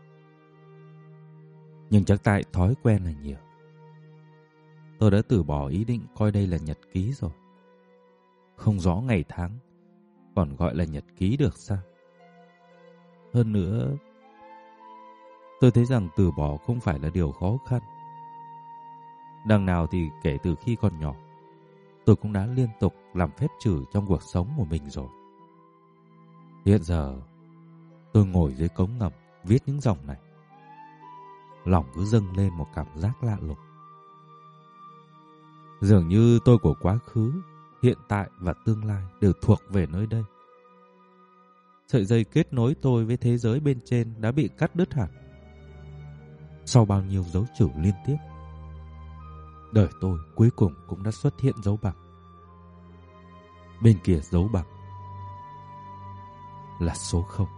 nhưng chắc tại thói quen là nhiều. Tôi đã từ bỏ ý định coi đây là nhật ký rồi. Không rõ ngày tháng còn gọi là nhật ký được sao? Hơn nữa, tôi thấy rằng từ bỏ không phải là điều khó khăn. Đằng nào thì kể từ khi còn nhỏ, tôi cũng đã liên tục làm phép trừ trong cuộc sống của mình rồi. Hiện giờ, tôi ngồi dưới cống ngầm viết những dòng này. Lòng cứ dâng lên một cảm giác lạ lùng. Dường như tôi của quá khứ, hiện tại và tương lai đều thuộc về nơi đây. Sợi dây kết nối tôi với thế giới bên trên đã bị cắt đứt hẳn. Sau bao nhiêu dấu trừ liên tiếp, đời tôi cuối cùng cũng đã xuất hiện dấu bằng. Bên kia dấu bằng là số không.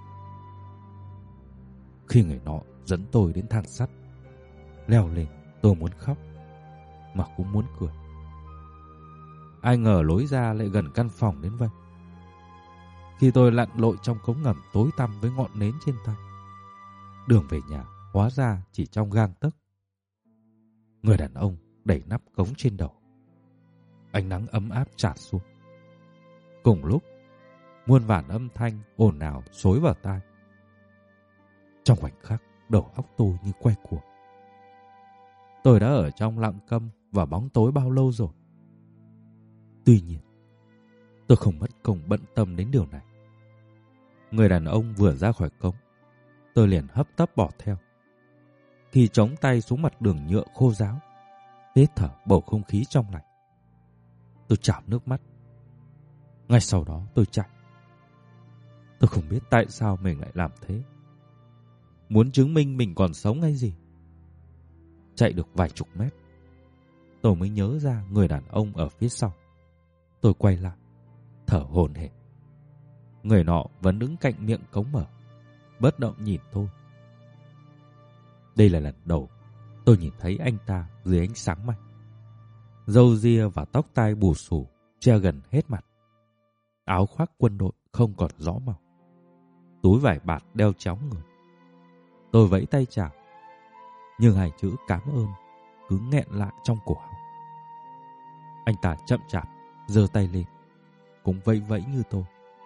Khi người nọ dẫn tôi đến thang sắt, leo lên, tôi muốn khóc mà cũng muốn cười. Ai ngờ lối ra lại gần căn phòng đến vậy. Khi tôi lặn lội trong cống ngầm tối tăm với ngọn nến trên tay, đường về nhà hóa ra chỉ trong gang tấc. Người đàn ông đẩy nắp cống trên đầu. Ánh nắng ấm áp tràn xuống. Cùng lúc, muôn vàn âm thanh ồn ào xối vào tai. Trong khoảnh khắc, đầu óc tôi như quay cuồng. Tôi đã ở trong lặng câm và bóng tối bao lâu rồi. Tuy nhiên, tôi không mất công bận tâm đến điều này. Người đàn ông vừa ra khỏi cống, tôi liền hấp tấp bỏ theo. Khi chống tay xuống mặt đường nhựa khô ráo, hít thở bầu không khí trong lành, tôi trào nước mắt. Ngay sau đó tôi chạy. Tôi không biết tại sao mình lại làm thế. Muốn chứng minh mình còn sống hay gì. Chạy được vài chục mét, tôi mới nhớ ra người đàn ông ở phía sau. Tôi quay lại, thở hổn hển. Người nọ vẫn đứng cạnh miệng cống mở, bất động nhìn tôi. Đây là lần đầu tôi nhìn thấy anh ta dưới ánh sáng mạnh. Râu ria và tóc tai bù xù che gần hết mặt. Áo khoác quân đội không còn rõ màu. Túi vải bạt đeo chéo người. Tôi vẫy tay chào, nhưng hai chữ cảm ơn cứ nghẹn lại trong cổ họng. Anh ta chậm chạp giơ tay lên, cũng vẫy vẫy như tôi.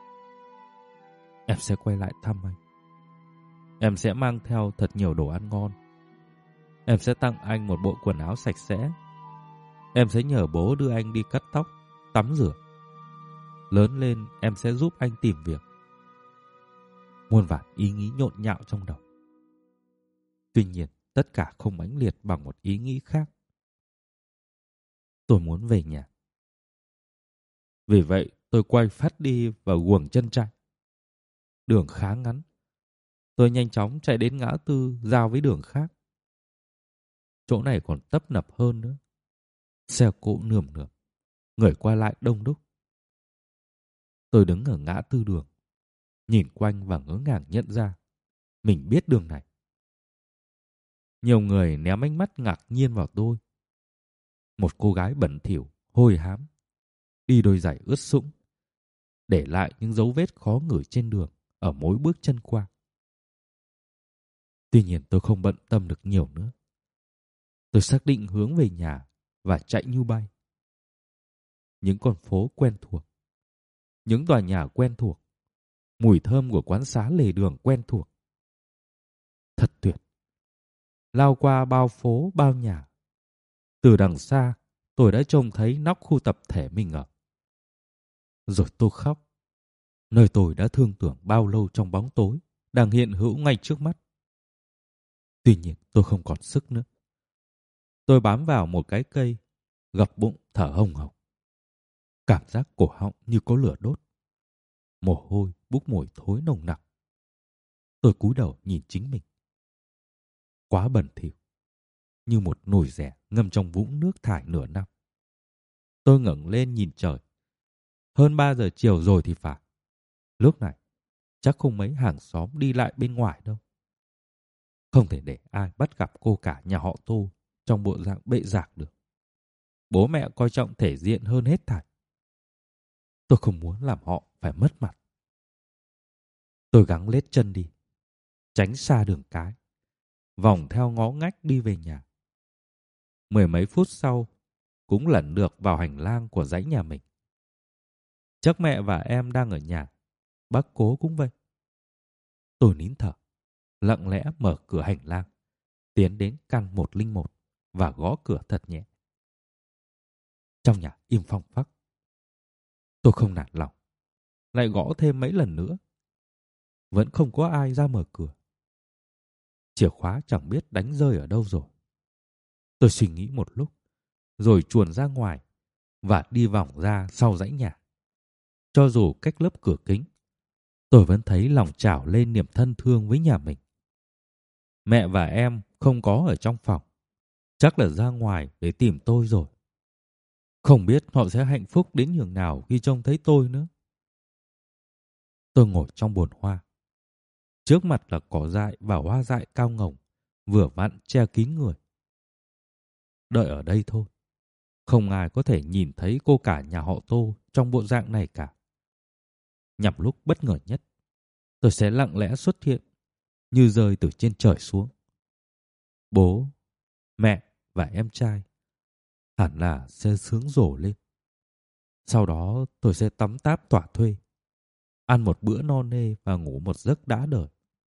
Em sẽ quay lại thăm anh. Em sẽ mang theo thật nhiều đồ ăn ngon. Em sẽ tặng anh một bộ quần áo sạch sẽ. Em sẽ nhờ bố đưa anh đi cắt tóc, tắm rửa. Lớn lên em sẽ giúp anh tìm việc. Muôn vàn ý nghĩ nhộn nhạo trong đầu. Tuy nhiên, tất cả không mãnh liệt bằng một ý nghĩ khác. Tôi muốn về nhà. Vì vậy, tôi quay phát đi và guồng chân chạy. Đường khá ngắn. Tôi nhanh chóng chạy đến ngã tư giao với đường khác. Chỗ này còn tấp nập hơn nữa. Xe cộ nườm nượp, người qua lại đông đúc. Tôi đứng ở ngã tư đường, nhìn quanh và ngỡ ngàng nhận ra mình biết đường này. Nhiều người ném ánh mắt ngạc nhiên vào tôi. Một cô gái bẩn thỉu, hôi hám, đi đôi giày ướt sũng, để lại những dấu vết khó ngửi trên đường ở mỗi bước chân qua. Tuy nhiên tôi không bận tâm được nhiều nữa. Tôi xác định hướng về nhà và chạy như bay. Những con phố quen thuộc, những tòa nhà quen thuộc, mùi thơm của quán xá lề đường quen thuộc. Thật tuyệt. Lao qua bao phố, bao nhà. Từ đằng xa, tôi đã trông thấy nóc khu tập thể mình ở. Rồi tôi khóc. Nơi tôi đã thương tưởng bao lâu trong bóng tối đang hiện hữu ngay trước mắt. Tuy nhiên tôi không còn sức nữa. Tôi bám vào một cái cây, gập bụng thở hồng hộc. Cảm giác cổ họng như có lửa đốt. Mồ hôi bốc mùi thối nồng nặc. Tôi cúi đầu nhìn chính mình. Quá bẩn thỉu, như một nồi rẻ ngâm trong vũng nước thải nửa năm. Tôi ngẩng lên nhìn trời. Hơn ba giờ chiều rồi thì phải. Lúc này, chắc không mấy hàng xóm đi lại bên ngoài đâu. Không thể để ai bắt gặp cô cả nhà họ Tô trong bộ dạng bệ rạc được. Bố mẹ coi trọng thể diện hơn hết thảy. Tôi không muốn làm họ phải mất mặt. Tôi gắng lết chân đi, tránh xa đường cái, vòng theo ngõ ngách đi về nhà. Mười mấy phút sau, cũng lẩn được vào hành lang của dãy nhà mình. Chắc mẹ và em đang ở nhà, bác Cố cũng vậy. Tôi nín thở, lặng lẽ mở cửa hành lang, tiến đến căn một linh một và gõ cửa thật nhẹ. Trong nhà im phăng phắc. Tôi không nản lòng, lại gõ thêm mấy lần nữa. Vẫn không có ai ra mở cửa. Chìa khóa chẳng biết đánh rơi ở đâu rồi. Tôi suy nghĩ một lúc, rồi chuồn ra ngoài và đi vòng ra sau dãy nhà. Cho dù cách lớp cửa kính, tôi vẫn thấy lòng trào lên niềm thân thương với nhà mình. Mẹ và em không có ở trong phòng. Chắc là ra ngoài để tìm tôi rồi. Không biết họ sẽ hạnh phúc đến nhường nào khi trông thấy tôi nữa. Tôi ngồi trong bồn hoa. Trước mặt là cỏ dại và hoa dại cao ngồng, vừa vặn che kín người. Đợi ở đây thôi. Không ai có thể nhìn thấy cô cả nhà họ Tô trong bộ dạng này cả. Nhằm lúc bất ngờ nhất, tôi sẽ lặng lẽ xuất hiện, như rơi từ trên trời xuống. Bố, mẹ và em trai hẳn là sẽ sướng rổ lên. Sau đó tôi sẽ tắm táp tỏa thuê, ăn một bữa no nê và ngủ một giấc đã đời.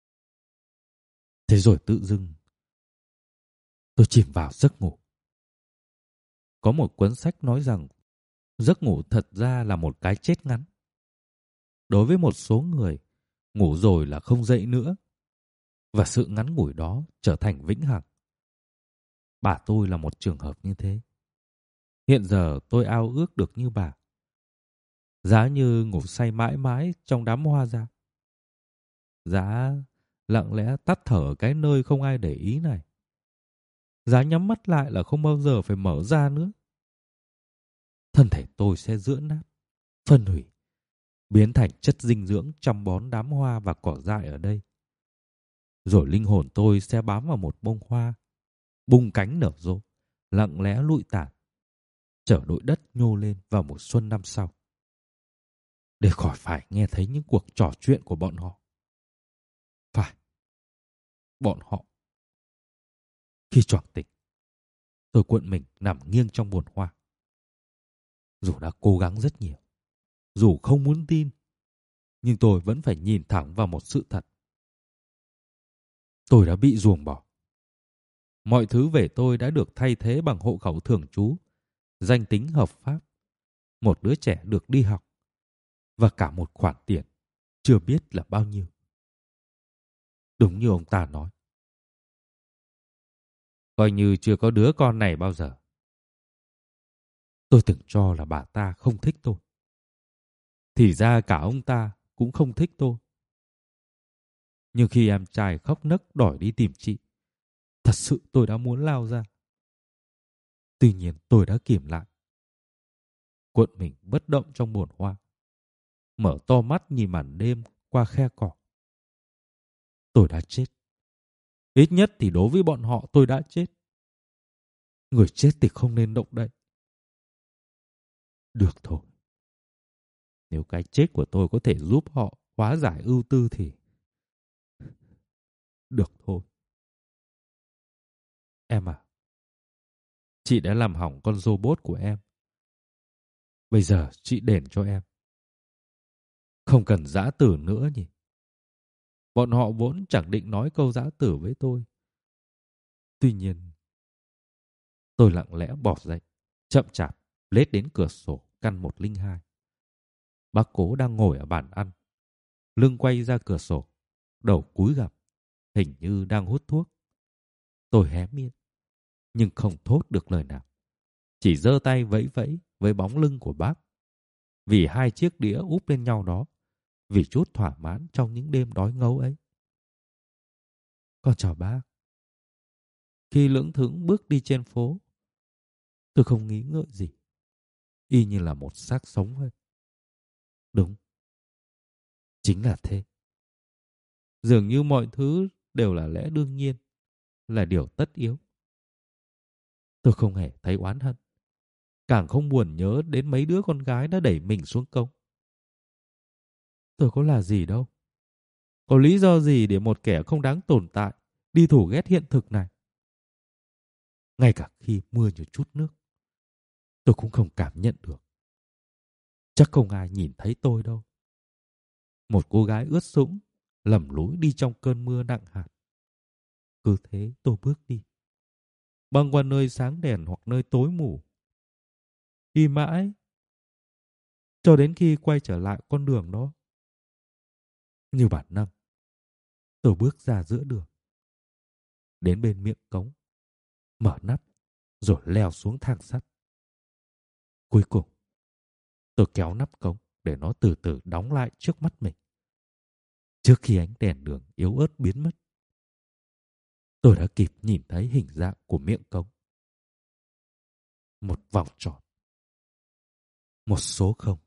Thế rồi tự dưng tôi chìm vào giấc ngủ. Có một cuốn sách nói rằng giấc ngủ thật ra là một cái chết ngắn. Đối với một số người, ngủ rồi là không dậy nữa, và sự ngắn ngủi đó trở thành vĩnh hằng. Bà tôi là một trường hợp như thế. Hiện giờ tôi ao ước được như bà. Giá như ngủ say mãi mãi trong đám hoa ra. Giá lặng lẽ tắt thở ở cái nơi không ai để ý này. Giá nhắm mắt lại là không bao giờ phải mở ra nữa. Thân thể tôi sẽ giữa nát, phân hủy, biến thành chất dinh dưỡng chăm bón đám hoa và cỏ dại ở đây. Rồi linh hồn tôi sẽ bám vào một bông hoa, bung cánh nở rộ, lặng lẽ lụi tàn, chở đội đất nhô lên vào mùa xuân năm sau. Để khỏi phải nghe thấy những cuộc trò chuyện của bọn họ. Phải, bọn họ. Khi choàng tỉnh, tôi cuộn mình nằm nghiêng trong bồn hoa. Dù đã cố gắng rất nhiều, dù không muốn tin, nhưng tôi vẫn phải nhìn thẳng vào một sự thật. Tôi đã bị ruồng bỏ. Mọi thứ về tôi đã được thay thế bằng hộ khẩu thường trú, danh tính hợp pháp, một đứa trẻ được đi học, và cả một khoản tiền chưa biết là bao nhiêu. Đúng như ông ta nói. Coi như chưa có đứa con này bao giờ. Tôi từng cho là bà ta không thích tôi. Thì ra cả ông ta cũng không thích tôi. Nhưng khi em trai khóc nấc đòi đi tìm chị, thật sự tôi đã muốn lao ra. Tuy nhiên tôi đã kìm lại. Cuộn mình bất động trong bồn hoa. Mở to mắt nhìn màn đêm qua khe cỏ. Tôi đã chết. Ít nhất thì đối với bọn họ tôi đã chết. Người chết thì không nên động đậy. Được thôi. Nếu cái chết của tôi có thể giúp họ hóa giải ưu tư thì... Được thôi. Em à, chị đã làm hỏng con robot của em. Bây giờ chị đền cho em. Không cần giã tử nữa nhỉ? Bọn họ vốn chẳng định nói câu giã tử với tôi. Tuy nhiên, tôi lặng lẽ bỏ dậy, chậm chạp, lết đến cửa sổ căn một linh hai. Bác Cố đang ngồi ở bàn ăn, lưng quay ra cửa sổ, đầu cúi gằm, hình như đang hút thuốc. Tôi hé miệng, nhưng không thốt được lời nào. Chỉ giơ tay vẫy vẫy với bóng lưng của bác. Vì hai chiếc đĩa úp lên nhau đó, vì chút thỏa mãn trong những đêm đói ngấu ấy. Con chào bác. Khi lững thững bước đi trên phố, tôi không nghĩ ngợi gì, y như là một xác sống vậy. Đúng, chính là thế. Dường như mọi thứ đều là lẽ đương nhiên, là điều tất yếu. Tôi không hề thấy oán hận, càng không buồn nhớ đến mấy đứa con gái đã đẩy mình xuống cống. Tôi có là gì đâu. Có lý do gì để một kẻ không đáng tồn tại đi thù ghét hiện thực này? Ngay cả khi mưa như chút nước, tôi cũng không cảm nhận được. Chắc không ai nhìn thấy tôi đâu. Một cô gái ướt sũng, lầm lũi đi trong cơn mưa nặng hạt. Cứ thế tôi bước đi, băng qua nơi sáng đèn hoặc nơi tối mù. Đi mãi, cho đến khi quay trở lại con đường đó. Như bản năng, tôi bước ra giữa đường, đến bên miệng cống, mở nắp, rồi leo xuống thang sắt. Cuối cùng, tôi kéo nắp cống để nó từ từ đóng lại trước mắt mình. Trước khi ánh đèn đường yếu ớt biến mất, tôi đã kịp nhìn thấy hình dạng của miệng cống. Một vòng tròn, một số không.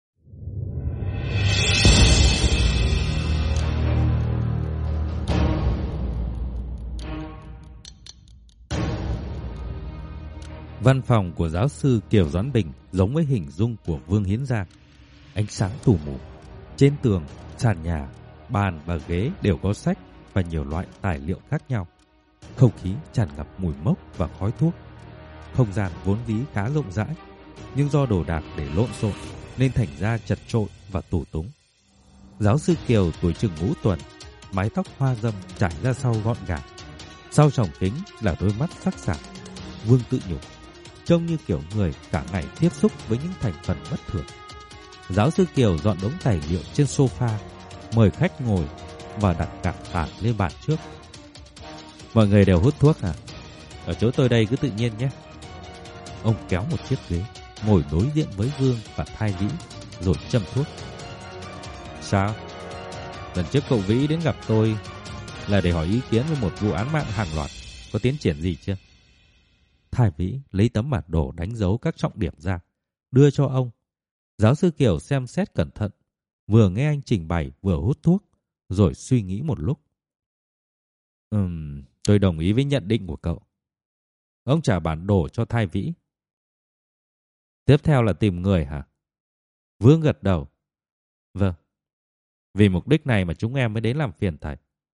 Văn phòng của giáo sư Kiều Doãn Bình giống với hình dung của Vương Hiến Giang. Ánh sáng tù mù, trên tường, sàn nhà, bàn và ghế đều có sách và nhiều loại tài liệu khác nhau. Không khí tràn ngập mùi mốc và khói thuốc. Không gian vốn dĩ khá rộng rãi, nhưng do đồ đạc để lộn xộn nên thành ra chật chội và tù túng. Giáo sư Kiều tuổi chừng ngũ tuần, mái tóc hoa râm trải ra sau gọn gàng. Sau tròng kính là đôi mắt sắc sảo. Vương tự nhủ, trông như kiểu người cả ngày tiếp xúc với những thành phần bất thường. Giáo sư Kiều dọn đống tài liệu trên sofa, mời khách ngồi và đặt cặp tản lên bàn trước. Mọi người đều hút thuốc à? Ở chỗ tôi đây cứ tự nhiên nhé. Ông kéo một chiếc ghế, ngồi đối diện với Vương và Thai Vĩ, rồi châm thuốc. Sao? Lần trước cậu Vĩ đến gặp tôi là để hỏi ý kiến về một vụ án mạng hàng loạt. Có tiến triển gì chưa? Thai Vĩ lấy tấm bản đồ đánh dấu các trọng điểm ra, đưa cho ông. Giáo sư Kiều xem xét cẩn thận, vừa nghe anh trình bày vừa hút thuốc, rồi suy nghĩ một lúc. Ừm, tôi đồng ý với nhận định của cậu. Ông trả bản đồ cho Thai Vĩ. Tiếp theo là tìm người hả? Vương gật đầu. Vâng, vì mục đích này mà chúng em mới đến làm phiền thầy.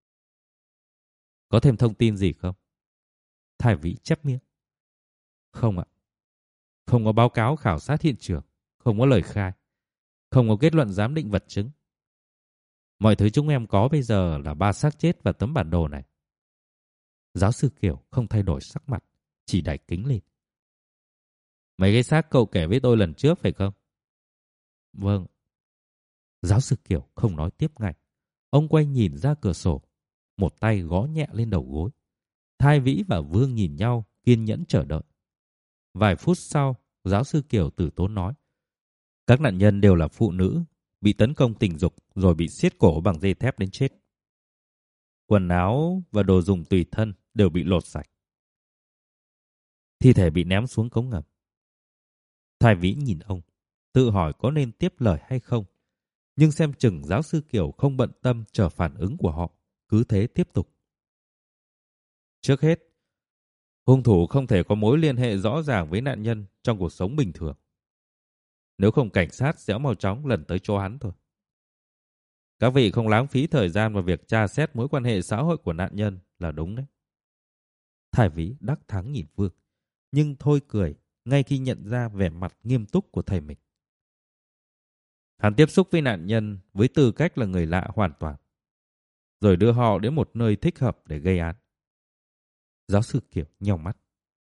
Có thêm thông tin gì không? Thai Vĩ chép miệng. Không ạ. Không có báo cáo khảo sát hiện trường, không có lời khai, không có kết luận giám định vật chứng. Mọi thứ chúng em có bây giờ là ba xác chết và tấm bản đồ này. Giáo sư Kiều không thay đổi sắc mặt, chỉ đẩy kính lên. Mấy cái xác cậu kể với tôi lần trước phải không? Vâng. Giáo sư Kiều không nói tiếp ngay. Ông quay nhìn ra cửa sổ, một tay gõ nhẹ lên đầu gối. Thai Vĩ và Vương nhìn nhau, kiên nhẫn chờ đợi. Vài phút sau, giáo sư Kiều từ tốn nói. Các nạn nhân đều là phụ nữ, bị tấn công tình dục rồi bị siết cổ bằng dây thép đến chết. Quần áo và đồ dùng tùy thân đều bị lột sạch. Thi thể bị ném xuống cống ngầm. Thai Vĩ nhìn ông, tự hỏi có nên tiếp lời hay không. Nhưng xem chừng giáo sư Kiều không bận tâm chờ phản ứng của họ, cứ thế tiếp tục. Trước hết, hung thủ không thể có mối liên hệ rõ ràng với nạn nhân trong cuộc sống bình thường. Nếu không cảnh sát sẽ mau chóng lần tới chỗ hắn thôi. Các vị không lãng phí thời gian vào việc tra xét mối quan hệ xã hội của nạn nhân là đúng đấy. Thải Vĩ đắc thắng nhìn Vương, nhưng thôi cười ngay khi nhận ra vẻ mặt nghiêm túc của thầy mình. Hắn tiếp xúc với nạn nhân với tư cách là người lạ hoàn toàn, rồi đưa họ đến một nơi thích hợp để gây án. Giáo sư Kiều nheo mắt.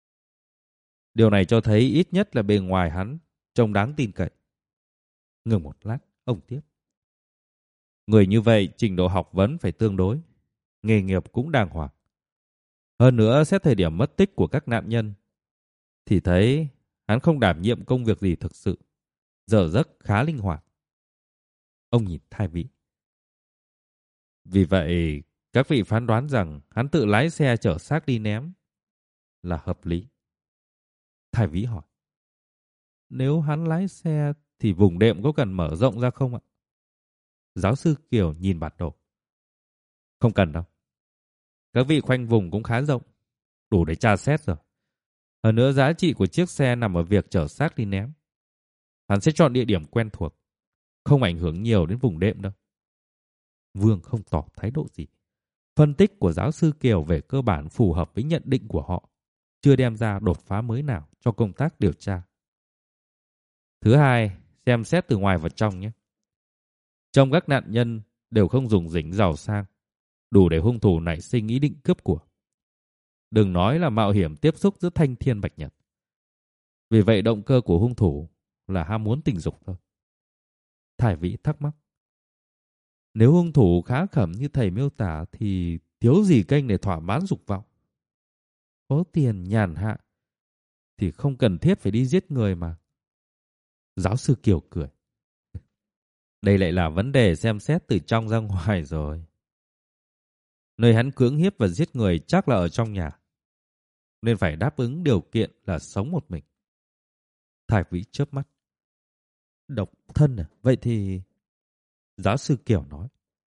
Điều này cho thấy ít nhất là bề ngoài hắn trông đáng tin cậy. Ngừng một lát, ông tiếp. Người như vậy trình độ học vấn phải tương đối, nghề nghiệp cũng đàng hoàng. Hơn nữa xét thời điểm mất tích của các nạn nhân thì thấy hắn không đảm nhiệm công việc gì thực sự, giờ giấc khá linh hoạt. Ông nhìn Thải Vĩ. Vì vậy, các vị phán đoán rằng hắn tự lái xe chở xác đi ném là hợp lý. Thải Vĩ hỏi. Nếu hắn lái xe thì vùng đệm có cần mở rộng ra không ạ? Giáo sư Kiều nhìn bản đồ. Không cần đâu. Các vị khoanh vùng cũng khá rộng, đủ để tra xét rồi. Hơn nữa giá trị của chiếc xe nằm ở việc chở xác đi ném. Hắn sẽ chọn địa điểm quen thuộc, không ảnh hưởng nhiều đến vùng đệm đâu. Vương không tỏ thái độ gì. Phân tích của giáo sư Kiều về cơ bản phù hợp với nhận định của họ, chưa đem ra đột phá mới nào cho công tác điều tra. Thứ hai, xem xét từ ngoài vào trong nhé. Trong các nạn nhân đều không dùng dính giàu sang, đủ để hung thủ nảy sinh ý định cướp của. Đừng nói là mạo hiểm tiếp xúc giữa thanh thiên bạch nhật. Vì vậy động cơ của hung thủ là ham muốn tình dục thôi. Thải Vĩ thắc mắc. Nếu hung thủ khá khẩm như thầy miêu tả thì thiếu gì kênh để thỏa mãn dục vọng. Có tiền nhàn hạ thì không cần thiết phải đi giết người mà. Giáo sư Kiều cười. Đây lại là vấn đề xem xét từ trong ra ngoài rồi. Nơi hắn cưỡng hiếp và giết người chắc là ở trong nhà, nên phải đáp ứng điều kiện là sống một mình. Thải Vĩ chớp mắt. Độc thân à? Vậy thì... Giáo sư Kiều nói.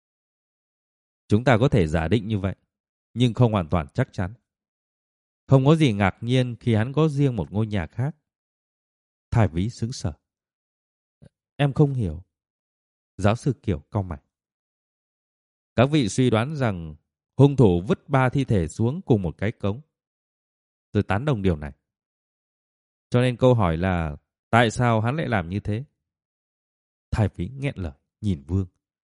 Chúng ta có thể giả định như vậy, nhưng không hoàn toàn chắc chắn. Không có gì ngạc nhiên khi hắn có riêng một ngôi nhà khác. Thải Vĩ sững sờ. Em không hiểu. Giáo sư Kiều cau mày. Các vị suy đoán rằng hung thủ vứt ba thi thể xuống cùng một cái cống. Tôi tán đồng điều này. Cho nên câu hỏi là tại sao hắn lại làm như thế? Thải Vĩ nghẹn lời nhìn Vương.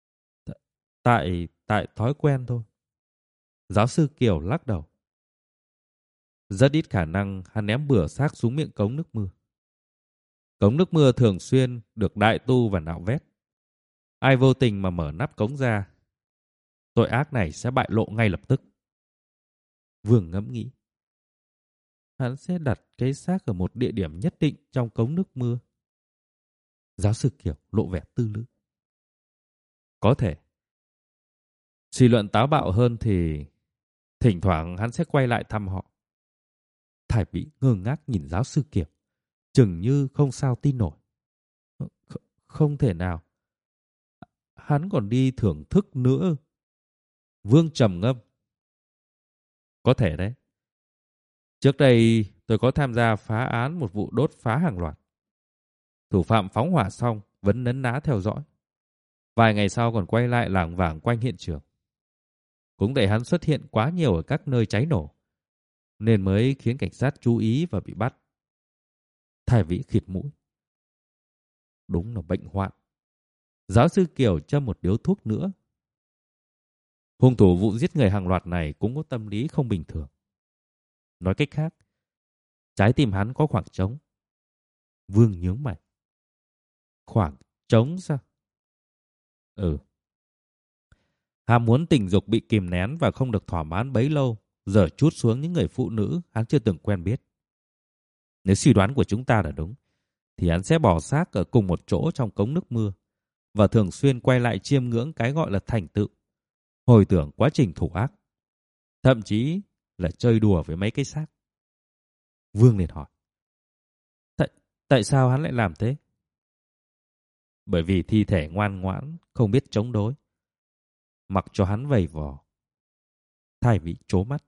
Tại tại thói quen thôi. Giáo sư Kiều lắc đầu. Rất ít khả năng hắn ném bừa xác xuống miệng cống nước mưa. Cống nước mưa thường xuyên được đại tu và nạo vét. Ai vô tình mà mở nắp cống ra, tội ác này sẽ bại lộ ngay lập tức. Vương ngẫm nghĩ. Hắn sẽ đặt cái xác ở một địa điểm nhất định trong cống nước mưa. Giáo sư Kiều lộ vẻ tư lự. Có thể. Suy luận táo bạo hơn thì thỉnh thoảng hắn sẽ quay lại thăm họ. Thải Vĩ ngơ ngác nhìn giáo sư Kiều, chừng như không sao tin nổi. Kh- không thể nào. Hắn còn đi thưởng thức nữa. Vương trầm ngâm. Có thể đấy. Trước đây tôi có tham gia phá án một vụ đốt phá hàng loạt. Thủ phạm phóng hỏa xong vẫn nấn ná theo dõi. Vài ngày sau còn quay lại lảng vảng quanh hiện trường. Cũng để hắn xuất hiện quá nhiều ở các nơi cháy nổ, nên mới khiến cảnh sát chú ý và bị bắt. Thải Vĩ khịt mũi. Đúng là bệnh hoạn. Giáo sư Kiều châm một điếu thuốc nữa. Hung thủ vụ giết người hàng loạt này cũng có tâm lý không bình thường. Nói cách khác, trái tim hắn có khoảng trống. Vương nhướng mày. Khoảng trống sao? Ừ. Ham muốn tình dục bị kìm nén và không được thỏa mãn bấy lâu, giờ trút xuống những người phụ nữ hắn chưa từng quen biết. Nếu suy đoán của chúng ta là đúng, thì hắn sẽ bỏ xác ở cùng một chỗ trong cống nước mưa và thường xuyên quay lại chiêm ngưỡng cái gọi là thành tựu, hồi tưởng quá trình thủ ác, thậm chí là chơi đùa với mấy cái xác. Vương liền hỏi. Tại, tại sao hắn lại làm thế? Bởi vì thi thể ngoan ngoãn, không biết chống đối. Mặc cho hắn vầy vò. Thải Vĩ trố mắt.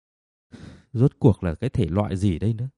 Rốt cuộc là cái thể loại gì đây nữa?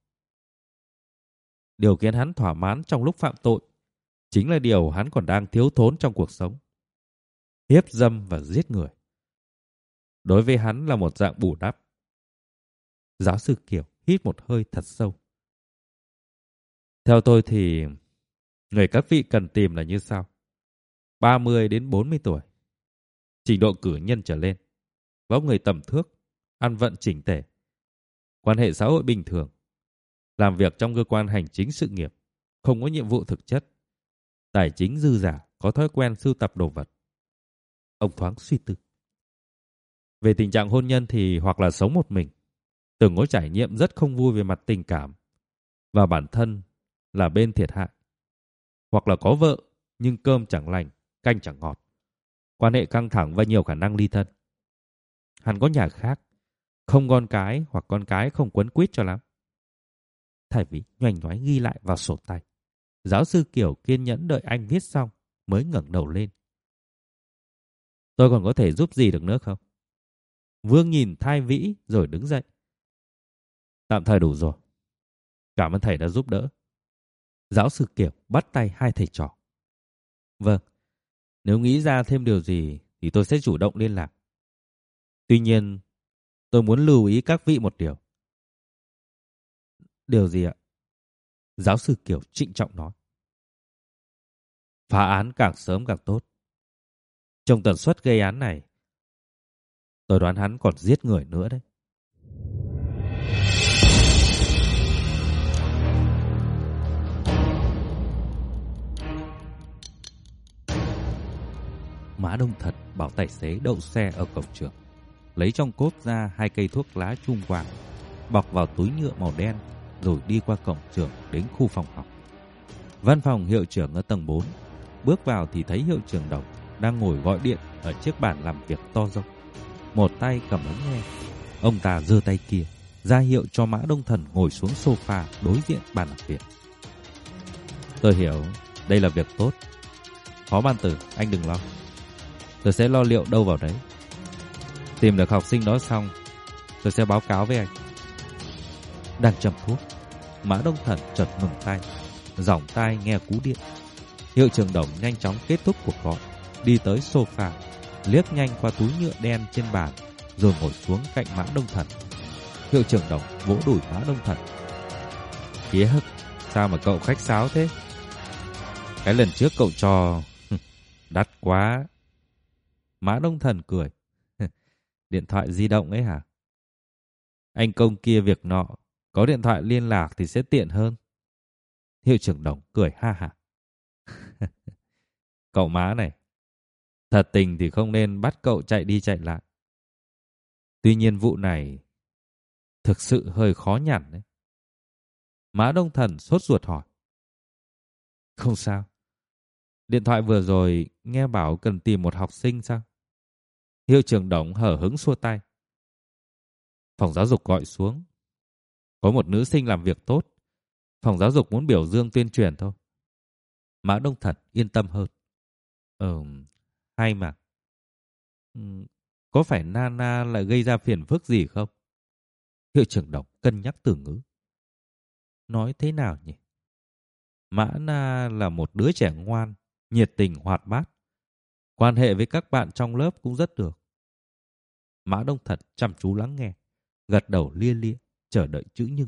Điều khiến hắn thỏa mãn trong lúc phạm tội chính là điều hắn còn đang thiếu thốn trong cuộc sống. Hiếp dâm và giết người. Đối với hắn là một dạng bù đắp. Giáo sư Kiều hít một hơi thật sâu. Theo tôi thì người các vị cần tìm là như sau. ba mươi đến bốn mươi tuổi, trình độ cử nhân trở lên, vóc người tầm thước, ăn vận chỉnh tề, quan hệ xã hội bình thường, làm việc trong cơ quan hành chính sự nghiệp, không có nhiệm vụ thực chất, tài chính dư giả, có thói quen sưu tập đồ vật. Ông thoáng suy tư. Về tình trạng hôn nhân thì hoặc là sống một mình, từng có trải nghiệm rất không vui về mặt tình cảm và bản thân là bên thiệt hại, hoặc là có vợ nhưng cơm chẳng lành, canh chẳng ngọt, quan hệ căng thẳng và nhiều khả năng ly thân. Hắn có nhà khác, không con cái hoặc con cái không quấn quýt cho lắm. Thầy Vĩ nhoành nhoái ghi lại vào sổ tay. Giáo sư Kiều kiên nhẫn đợi anh viết xong mới ngẩng đầu lên. Tôi còn có thể giúp gì được nữa không? Vương nhìn Thái Vĩ rồi đứng dậy. Tạm thời đủ rồi. Cảm ơn thầy đã giúp đỡ. Giáo sư Kiều bắt tay hai thầy trò. Vâng, nếu nghĩ ra thêm điều gì thì tôi sẽ chủ động liên lạc. Tuy nhiên, tôi muốn lưu ý các vị một điều. Điều gì ạ? Giáo sư Kiều trịnh trọng nói. Phá án càng sớm càng tốt. Trong tần suất gây án này, tôi đoán hắn còn giết người nữa đấy. Mã Đông Thật bảo tài xế đậu xe ở cổng trường, lấy trong cốp ra hai cây thuốc lá chum vàng, bọc vào túi nhựa màu đen, rồi đi qua cổng trường đến khu phòng học. Văn phòng hiệu trưởng ở tầng bốn, bước vào thì thấy hiệu trưởng Đồng đang ngồi gọi điện ở chiếc bàn làm việc to rộng, một tay cầm ống nghe. Ông ta giơ tay kia ra hiệu cho Mã Đông Thần ngồi xuống sofa đối diện bàn làm việc. Tôi hiểu, đây là việc tốt. Phó ban tử, anh đừng lo. Tôi sẽ lo liệu đâu vào đấy. Tìm được học sinh đó xong, tôi sẽ báo cáo với anh. Đang châm thuốc, Mã Đông Thần chợt ngừng tay, giỏng tai nghe cú điện. Hiệu trưởng Đồng nhanh chóng kết thúc cuộc gọi, đi tới sofa, liếc nhanh qua túi nhựa đen trên bàn, rồi ngồi xuống cạnh Mã Đông Thần. Hiệu trưởng Đồng vỗ đùi Mã Đông Thần. Kía hức, sao mà cậu khách sáo thế? Cái lần trước cậu cho đắt quá. Mã Đông Thần cười. Điện thoại di động ấy hả? Anh công kia việc nọ, có điện thoại liên lạc thì sẽ tiện hơn. Hiệu trưởng Đồng cười ha hả. Cậu Mã này, thật tình thì không nên bắt cậu chạy đi chạy lại. Tuy nhiên vụ này thực sự hơi khó nhằn đấy. Mã Đông Thần sốt ruột hỏi. Không sao. Điện thoại vừa rồi nghe bảo cần tìm một học sinh sao? Hiệu trưởng Đồng hở hứng xua tay. Phòng giáo dục gọi xuống. Có một nữ sinh làm việc tốt. Phòng giáo dục muốn biểu dương tuyên truyền thôi. Mã Đông Thần yên tâm hơn. Ờ, hay mà. Ừ, có phải Nana lại gây ra phiền phức gì không? Hiệu trưởng Đồng cân nhắc từ ngữ. Nói thế nào nhỉ? Mã Na là một đứa trẻ ngoan, nhiệt tình, hoạt bát. Quan hệ với các bạn trong lớp cũng rất được. Mã Đông Thật chăm chú lắng nghe, gật đầu lia lia, chờ đợi chữ nhưng.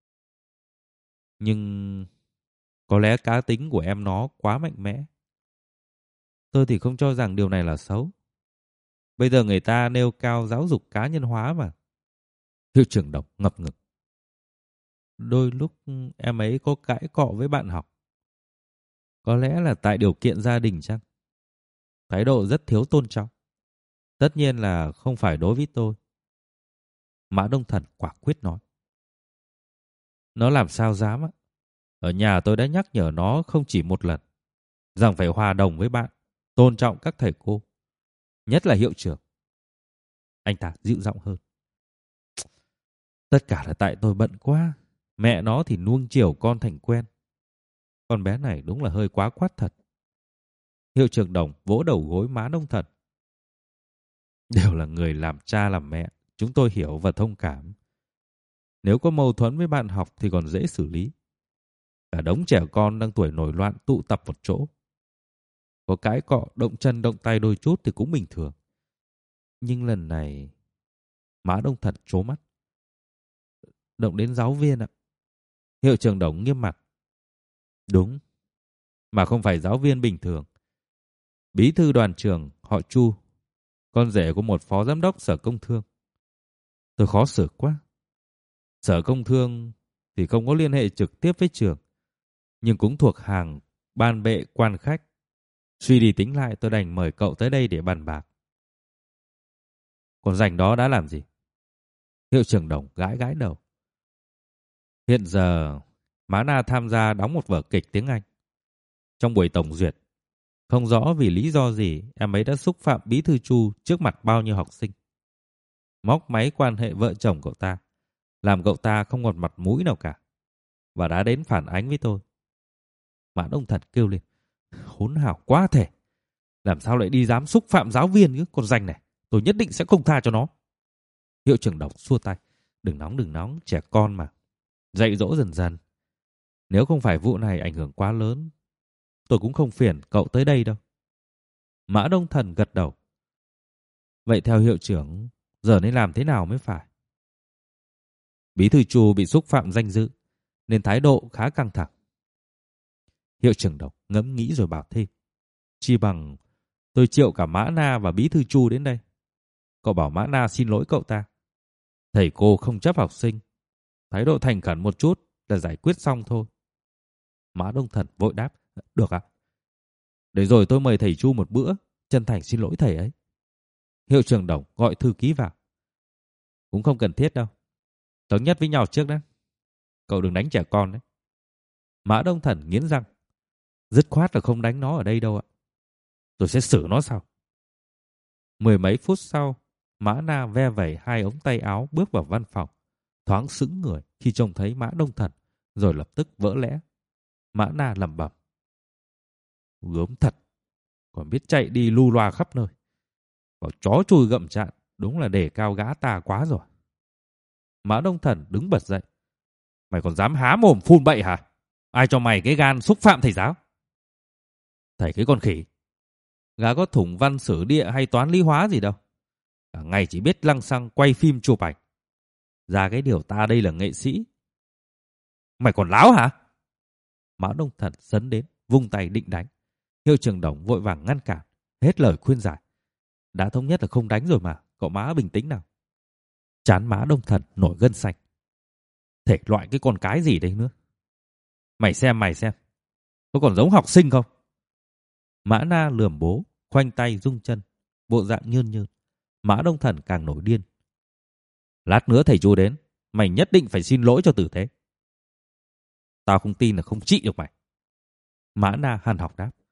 Nhưng có lẽ cá tính của em nó quá mạnh mẽ. Tôi thì không cho rằng điều này là xấu. Bây giờ người ta nêu cao giáo dục cá nhân hóa mà. Hiệu trưởng Đồng ngập ngừng. Đôi lúc em ấy có cãi cọ với bạn học. Có lẽ là tại điều kiện gia đình chăng? Thái độ rất thiếu tôn trọng. Tất nhiên là không phải đối với tôi. Mã Đông Thần quả quyết nói. Nó làm sao dám á. Ở nhà tôi đã nhắc nhở nó không chỉ một lần, rằng phải hòa đồng với bạn, tôn trọng các thầy cô, nhất là hiệu trưởng. Anh ta dịu giọng hơn. Tất cả là tại tôi bận quá. Mẹ nó thì nuông chiều con thành quen. Con bé này đúng là hơi quá quát thật. Hiệu trưởng Đồng vỗ đầu gối Mã Đông Thần. Đều là người làm cha làm mẹ, chúng tôi hiểu và thông cảm. Nếu có mâu thuẫn với bạn học thì còn dễ xử lý. Cả đống trẻ con đang tuổi nổi loạn tụ tập một chỗ. Có cãi cọ, động chân động tay đôi chút thì cũng bình thường. Nhưng lần này... Mã Đông Thần trố mắt. động đến giáo viên ạ. Hiệu trưởng Đồng nghiêm mặt. Đúng, mà không phải giáo viên bình thường. Bí thư đoàn trường họ Chu, con rể của một phó giám đốc sở công thương. Tôi khó xử quá. Sở công thương thì không có liên hệ trực tiếp với trường, nhưng cũng thuộc hàng ban bệ quan khách. Suy đi tính lại tôi đành mời cậu tới đây để bàn bạc. Còn rảnh đó đã làm gì? Hiệu trưởng Đồng gãi gãi đầu. Hiện giờ Má Na tham gia đóng một vở kịch tiếng Anh. Trong buổi tổng duyệt, không rõ vì lý do gì em ấy đã xúc phạm bí thư Chu trước mặt bao nhiêu học sinh. Móc máy quan hệ vợ chồng cậu ta, làm cậu ta không còn mặt mũi nào cả. Và đã đến phản ánh với tôi. Mã Đông Thần kêu lên. Hỗn hào quá thể. Làm sao lại đi dám xúc phạm giáo viên chứ, con danh này. Tôi nhất định sẽ không tha cho nó. Hiệu trưởng Đồng xua tay. Đừng nóng đừng nóng, trẻ con mà. Dạy dỗ dần dần. Nếu không phải vụ này ảnh hưởng quá lớn, tôi cũng không phiền cậu tới đây đâu. Mã Đông Thần gật đầu. Vậy theo hiệu trưởng, giờ nên làm thế nào mới phải? Bí thư Chu bị xúc phạm danh dự, nên thái độ khá căng thẳng. Hiệu trưởng Đồng ngẫm nghĩ rồi bảo thêm. Chi bằng tôi triệu cả Mã Na và bí thư Chu đến đây. Cậu bảo Mã Na xin lỗi cậu ta. Thầy cô không chấp học sinh. Thái độ thành khẩn một chút là giải quyết xong thôi. Mã Đông Thần vội đáp. Được ạ. Để rồi tôi mời thầy Chu một bữa, chân thành xin lỗi thầy ấy. Hiệu trưởng Đồng gọi thư ký vào. Cũng không cần thiết đâu. Thống nhất với nhau trước đấy. Cậu đừng đánh trẻ con đấy. Mã Đông Thần nghiến răng. Dứt khoát là không đánh nó ở đây đâu ạ. Rồi sẽ xử nó sau. Mười mấy phút sau, Mã Na ve vẩy hai ống tay áo bước vào văn phòng. Thoáng sững người khi trông thấy Mã Đông Thần, rồi lập tức vỡ lẽ. Mã Na lẩm bẩm. Gớm thật. Còn biết chạy đi lu loa khắp nơi. Bảo chó chui gậm chạn. Đúng là để cao gã ta quá rồi. Mã Đông Thần đứng bật dậy. Mày còn dám há mồm phun bậy hả? Ai cho mày cái gan xúc phạm thầy giáo? Thầy cái con khỉ. Gã có thủng văn sử địa hay toán lý hóa gì đâu. Cả ngày chỉ biết lăng xăng quay phim chụp ảnh. Ra cái điều ta đây là nghệ sĩ. Mày còn láo hả? Mã Đông Thần sấn đến, vung tay định đánh. Hiệu trưởng Đồng vội vàng ngăn cản, hết lời khuyên giải. Đã thống nhất là không đánh rồi mà, cậu Mã bình tĩnh nào. Chán Mã Đông Thần nổi gân xanh. Thể loại cái con cái gì đây nữa? Mày xem mày xem, có còn giống học sinh không? Mã Na lườm bố, khoanh tay rung chân, bộ dạng nhơn nhơn. Mã Đông Thần càng nổi điên. Lát nữa thầy Chu đến, mày nhất định phải xin lỗi cho tử tế. Tao không tin là không trị được mày. Mã Na hằn học đáp.